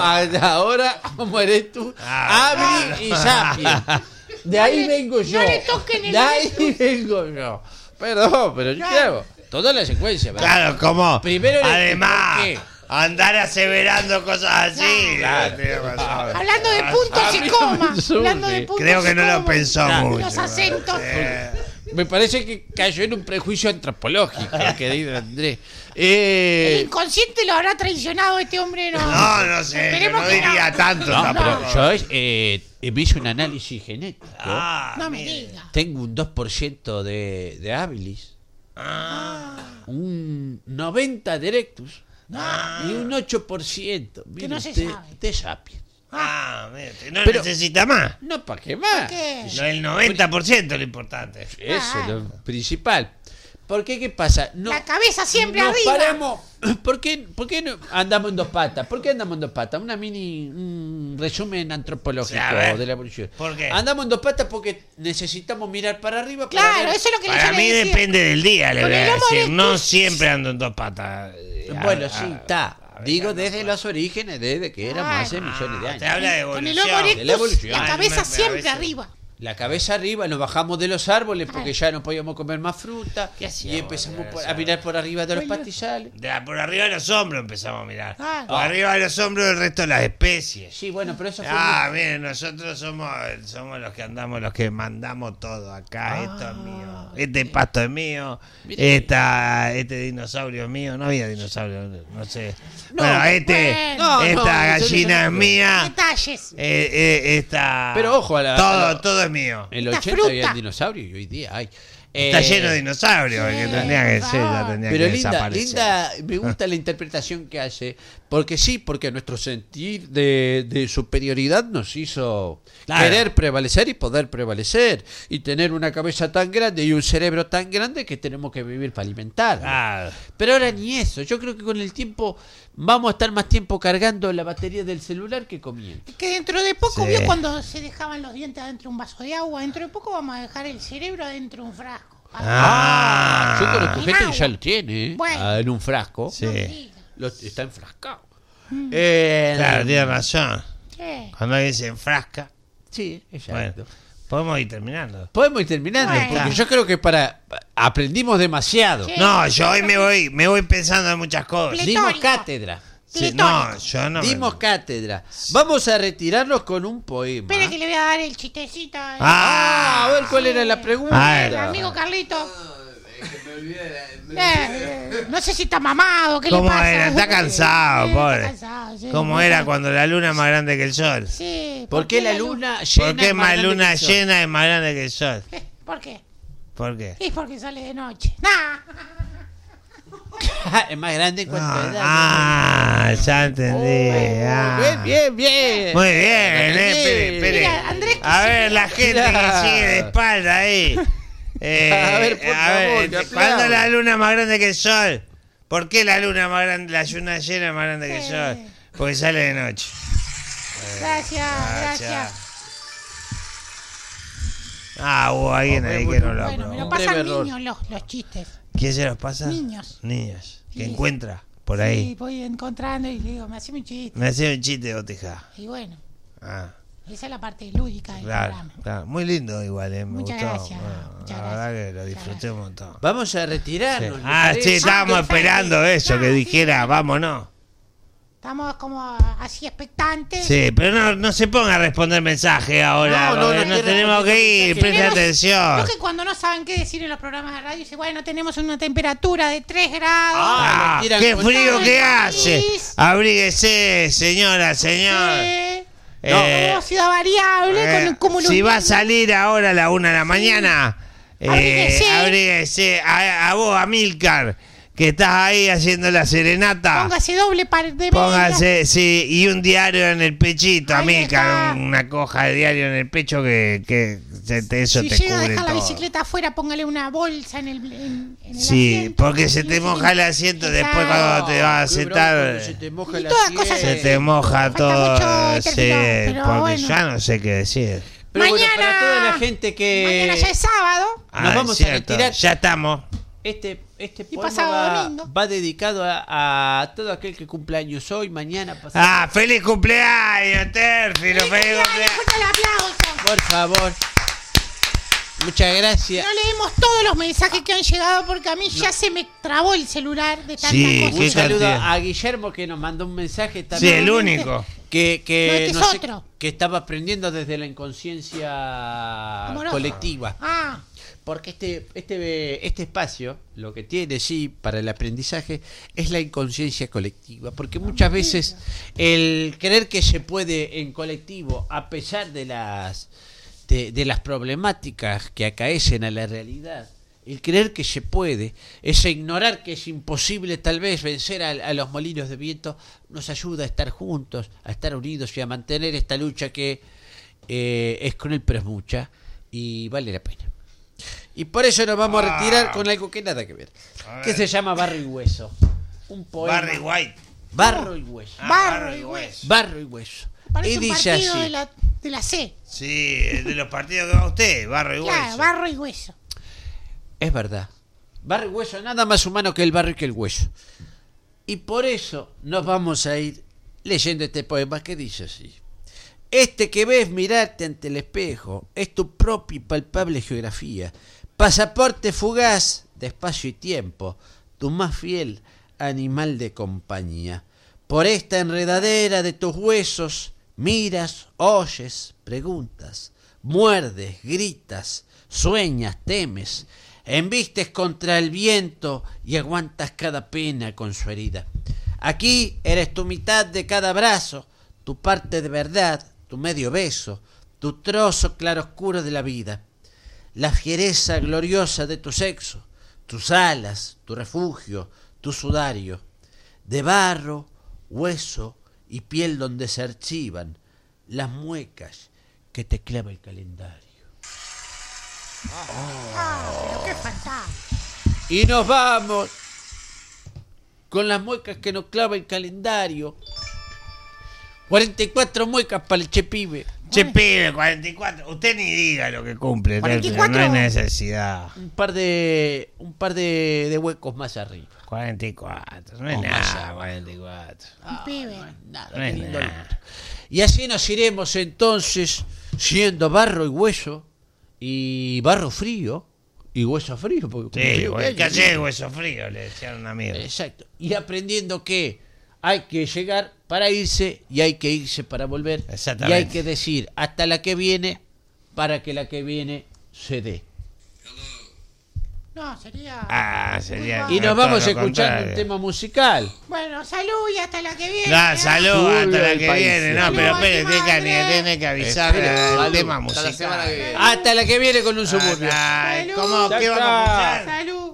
ahora, como Erectus, Ah, hábil y sapien. De ahí No le- vengo yo. no le toquen el De ahí vengo yo. Perdón, pero yo qué hago. Toda la secuencia, ¿verdad? Claro, como. Primero el- Además, ¿por qué? andar aseverando cosas así. Claro. Tiene razón. hablando de puntos y mí comas. me surge. Hablando de puntos Creo que y no lo comas. pensó Claro. mucho. Los acentos. Eh, Me parece que cayó en un prejuicio antropológico, querido Andrés. El Eh, inconsciente lo habrá traicionado este hombre, ¿no? No, no sé, yo Esperemos no que diría no. tanto no, tampoco. pero yo eh, me hice un análisis genético. Ah, No me mire. diga. Tengo un dos por ciento de, de habilis, Ah, un noventa de erectus y un ocho por ciento mire no se usted, sabe. de sapiens. ah, mire, no Pero- necesita más. No, ¿para qué más? ¿Qué? No, el noventa por ciento es lo importante. Eso es Claro. lo principal. ¿Por qué? ¿Qué pasa? No, La cabeza siempre nos arriba. paramos. ¿Por qué, ¿Por qué no andamos en dos patas? ¿Por qué andamos en dos patas? Una mini un resumen antropológico Sí, a ver. de la evolución. ¿Por qué? Andamos en dos patas porque necesitamos mirar para arriba. para Claro, ver- eso es lo que Para le mí decía. depende del día, le Con voy a el Homo decir. No erectus- siempre ando en dos patas. Eh, Bueno, a- sí, a- está. a- Digo a- desde los orígenes, desde que éramos Ah, hace millones de Ah, años. te habla de Con el evolución. Homo de la erectus, evolución. la Ay, cabeza me- me- a siempre veces- arriba. La cabeza arriba, nos bajamos de los árboles porque Ay. ya no podíamos comer más fruta ¿Qué y hacíamos empezamos de por- los a mirar por arriba de los Bueno. pastizales. De la- por arriba de los hombros empezamos a mirar. Ah. Por arriba de los hombros del resto de las especies. Sí, bueno, pero eso fue Ah, miren, nosotros somos, somos los que andamos, los que mandamos todo acá. Ah. Esto es mío. Este pasto es mío. Mire. Esta, este dinosaurio es mío. No había dinosaurio, no sé. No, bueno, este, bueno. No, esta no, gallina es mía. Detalles. Eh, eh, esta. Pero ojo a la- Todo, a la- todo es mío. En los Esta ochenta fruta. había dinosaurios y hoy día hay. Está Eh, lleno de dinosaurios. sí, que tendría que por ser, ya favor. tendría Pero que linda, desaparecer. linda, me gusta la interpretación que hace, porque sí, porque nuestro sentir de, de superioridad nos hizo Claro. querer prevalecer y poder prevalecer, y tener una cabeza tan grande y un cerebro tan grande que tenemos que vivir para alimentar. Claro. Pero ahora ni eso, yo creo que con el tiempo vamos a estar más tiempo cargando la batería del celular que comiendo. Que dentro de poco, Sí. vio cuando se dejaban los dientes adentro de un vaso de agua. Dentro de poco vamos a dejar el cerebro adentro de un frasco. Ah. Yo conozco En gente que agua. ya lo tiene, ¿eh? Bueno. Ah, en un frasco. Sí. No me diga. Lo- está enfrascado. Eh, Claro, tiene razón. Sí. Cuando alguien se enfrasca. Sí, exacto. Bueno, podemos ir terminando. Podemos ir terminando, Bueno. porque yo creo que para aprendimos demasiado. Sí. No, yo hoy me voy, me voy pensando en muchas cosas. Ple- Dimos Pletórico. cátedra. Sí, Pletórico. no, yo no. me- Dimos cátedra. Vamos a retirarnos con un poema. Espere que le voy a dar el chistecito. eh. Ah, a ver cuál era la pregunta. Ah, El amigo Carlito. Eh, eh, no sé si está mamado, ¿qué le ¿Cómo pasa? era? Está cansado, Sí, pobre. está cansado, sí. ¿Cómo era cuando la luna es más grande que el sol? Sí. ¿Por qué la luna llena ¿Por qué es más más grande luna que el sol? llena es más grande que el sol? Eh, ¿Por qué? ¿Por qué? Es porque sale de noche. Nah. Es más grande en cuanto a edad. Ah, ya entendí. Oh, ah. Bien, bien, bien. Muy bien, eh, espere, espere. Mira, Andrés, A ver, la gente Claro. que sigue de espalda ahí. Eh, A ver, por favor, que ¿cuándo aplaudan. la luna es más grande que el sol? ¿Por qué la luna es más grande, la luna llena es más grande que el sol? Porque sale de noche. Gracias, gracias. Ah, hubo alguien ahí que no lo Bueno, me lo aprobó. pasan breve error. niños los, los chistes. ¿Quién se los pasa? Niños. Niños. Que Sí. encuentra por Sí, ahí. voy encontrando y le digo, me hace un chiste. Me hacía un chiste, botija. Y bueno, Ah, esa es la parte lúdica del claro, programa. claro. Muy lindo igual, eh. Me Muchas gustó. gracias, Bueno, muchas la gracias. verdad que lo Muchas disfruté gracias. un montón. Vamos a retirarnos. Sí. ¿le Ah, parece? sí, estábamos Ah, que esperando falta. eso, que Ah, sí. dijera, vámonos. Estamos como así expectantes. Sí, pero no, no se ponga a responder mensajes ahora. No, no, porque no nos quiero tenemos responder que ir, mensajes. preste Tenemos- atención. Creo que cuando no saben qué decir en los programas de radio, dice, bueno, tenemos una temperatura de tres grados. Ah, Ah, le tiran qué con frío todo que el hace. país. Abríguese, señora, señor. Sí. Eh, Velocidad variable eh, con un cúmulo. si va a humano. salir ahora a la una de la mañana, eh, Abríguese. abríguese. A, a vos, Amílcar, que estás ahí haciendo la serenata. Póngase doble par de medias. Póngase, sí, y un diario en el pechito, Ahí amiga, está. una coja de diario en el pecho que, que se te- eso Si te llega a cubre dejar la todo. bicicleta afuera, póngale una bolsa en el, en, en el Sí, asiento. porque se Y te se- moja el asiento después Claro. cuando te vas a Qué sentar. bronco cuando se te moja Y el todas asiento. cosas Se te moja Falta todo, mucho sí, término, pero porque bueno. ya no sé qué decir. Pero bueno, Mañana- para toda la gente que... Mañana ya es sábado. Nos Ah, vamos es a cierto, retirar. Ya estamos. Este, este Y poema pasado va, domingo. va dedicado a, a todo aquel que cumple años hoy, mañana, pasado. Ah, feliz cumpleaños, Térfilo, feliz Feliz cumpleaños. cumpleaños, fuerte el aplauso. Por favor. Muchas gracias. No leemos todos los mensajes que han llegado porque a mí ya se me trabó el celular de tantas Sí, cosas. qué Un saludo cantidad. a Guillermo que nos mandó un mensaje Sí, también. el único. Que, que, No, este no es sé, otro. que estaba aprendiendo desde la inconsciencia Amorosa. colectiva. Ah, Porque este, este, este espacio, lo que tiene sí para el aprendizaje, es la inconsciencia colectiva. Porque muchas veces el creer que se puede en colectivo, a pesar de las, de, de las problemáticas que acaecen a la realidad, el creer que se puede, ese ignorar que es imposible tal vez vencer a, a los molinos de viento, nos ayuda a estar juntos, a estar unidos y a mantener esta lucha que eh, es cruel pero es mucha y vale la pena. Y por eso nos vamos a retirar con algo que nada que ver, A que ver. se llama Barro y Hueso. Un poema. Barry White. Barro y Hueso. Ah, barro y hueso. Barro y Hueso. Parece Y un dice partido así. de la, de la C. Sí, de los partidos que va usted, Barro y Claro, Hueso. barro y hueso. Es verdad. Barro y hueso, nada más humano que el barro y que el hueso. Y por eso nos vamos a ir leyendo este poema que dice así. Este que ves mirarte ante el espejo es tu propia y palpable geografía. Pasaporte fugaz de espacio y tiempo, tu más fiel animal de compañía. Por esta enredadera de tus huesos miras, oyes, preguntas, muerdes, gritas, sueñas, temes, embistes contra el viento y aguantas cada pena con su herida. Aquí eres tu mitad de cada abrazo, tu parte de verdad, tu medio beso, tu trozo claroscuro de la vida, la fiereza gloriosa de tu sexo, tus alas, tu refugio, tu sudario, de barro, hueso y piel donde se archivan las muecas que te clava el calendario. Ah, pero qué fantástico. Y nos vamos con las muecas que nos clava el calendario. cuarenta y cuatro muecas para el chepibe. Che, pibe, cuarenta y cuatro. Usted ni diga lo que cumple, cuarenta y Térfilo, cuatro. no hay necesidad. Un par de un par de, de huecos más arriba. cuarenta y cuatro, no es Oh, nada, masa. cuarenta y cuatro. Un pibe. Nada, No es qué lindo nada. número. Y así nos iremos entonces siendo barro y hueso y barro frío y hueso frío. Porque Sí, frío que güey, hay, que ¿sí? hace hueso frío, le decía a un amigo. Exacto. Y aprendiendo que hay que llegar para irse y hay que irse para volver. Y Exactamente. hay que decir hasta la que viene para que la que viene se dé. No, sería. Ah, sería. Y nos todo vamos lo escuchando contrario. un tema musical. Bueno, salud y hasta la que viene. No, ¿eh? salud, Julio hasta la del que país. viene. No, Salud, pero espere, Andrés. tiene que, tiene que avisar Espere, el salud. tema Hasta la semana que musical. viene. Hasta la que viene con un suburbio. Ay, Salud. ¿cómo? ¿Qué Ya vamos a está. escuchar? Salud.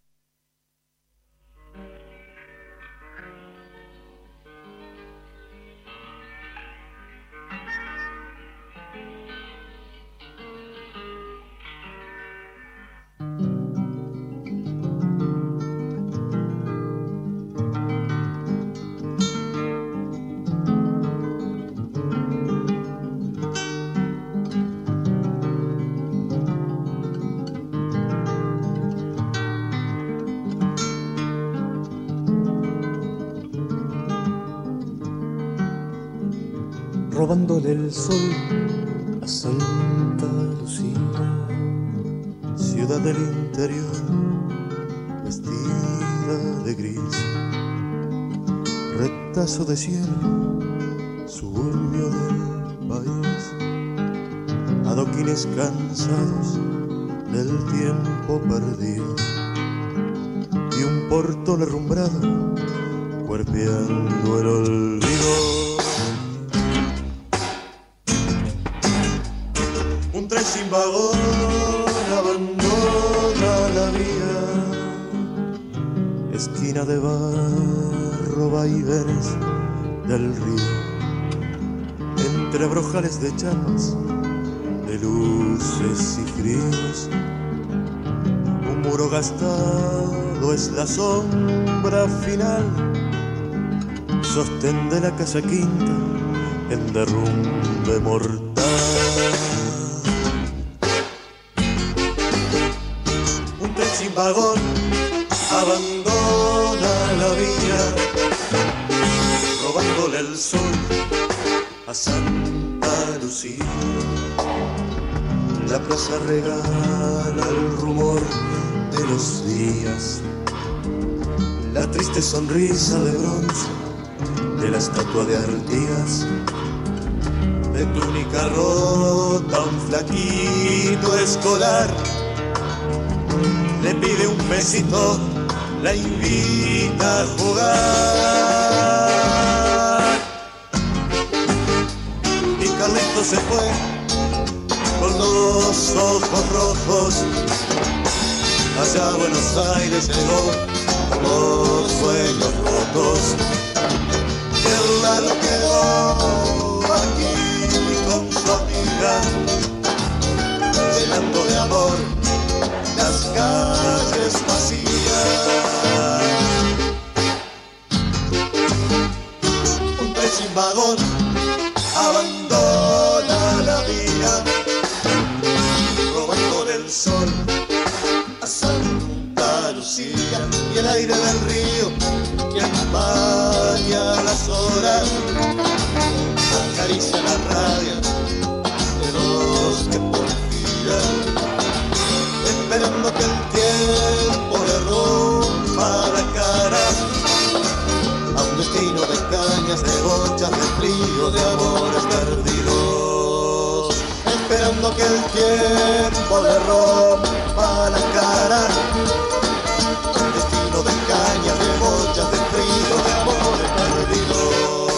Robándole el sol a Santa Lucía, ciudad del interior, vestida de gris, retazo de cielo, suburbio del país, adoquines cansados del tiempo perdido y un portón herrumbrado cuerpeando el olvido. Un tren sin vagón abandona la vía, de barro, vaivenes del río, entre brojales de llamas, de luces y fríos. Un muro gastado es la sombra final, sostén de la casa quinta en derrumbe mortal. Un tren sin vagón abandona la vía, robándole el sol a Santa Lucía. La plaza regala el rumor de los días, la triste sonrisa de bronce de la estatua de Artigas. De túnica rota un flaquito escolar le pide un besito, la invita a jugar. Y Carlito se fue con los ojos rojos, allá a Buenos Aires llegó con sueños rotos. Y el lado quedó aquí con su amiga, llenando de amor las calles vacías. Un tren sin vagón abandona la vía, robando del sol a Santa Lucía. Y el aire del río que acompaña las horas acaricia la rabia de los que porfían, esperando que el tiempo le rompa la cara a un destino de cañas, de bochas, de frío, de amores perdidos. Esperando que el tiempo le rompa la cara a un destino de cañas, de bochas, de frío, de amores perdidos.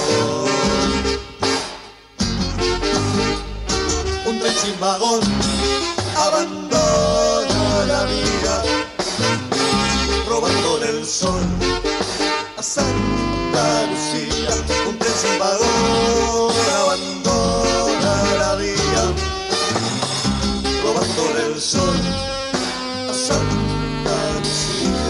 Un tren sin vagón abandona la vía, robándole el sol a Santa Lucía. Un tren sin vagón abandona la vía, robándole el sol a Santa Lucía.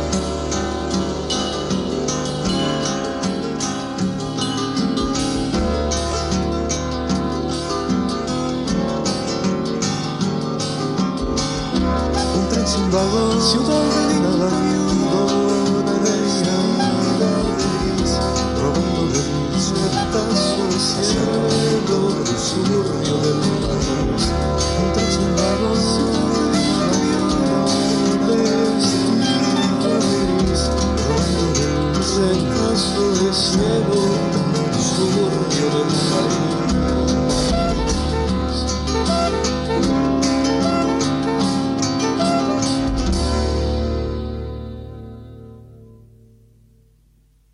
Sin vagón, ciudad de nada abandona la gris, robándole un sertazo al cielo del suburbio del país. Un tren sin vagón, ciudad de nada abandona la gris, robándole un sertazo al cielo del suburbio del país.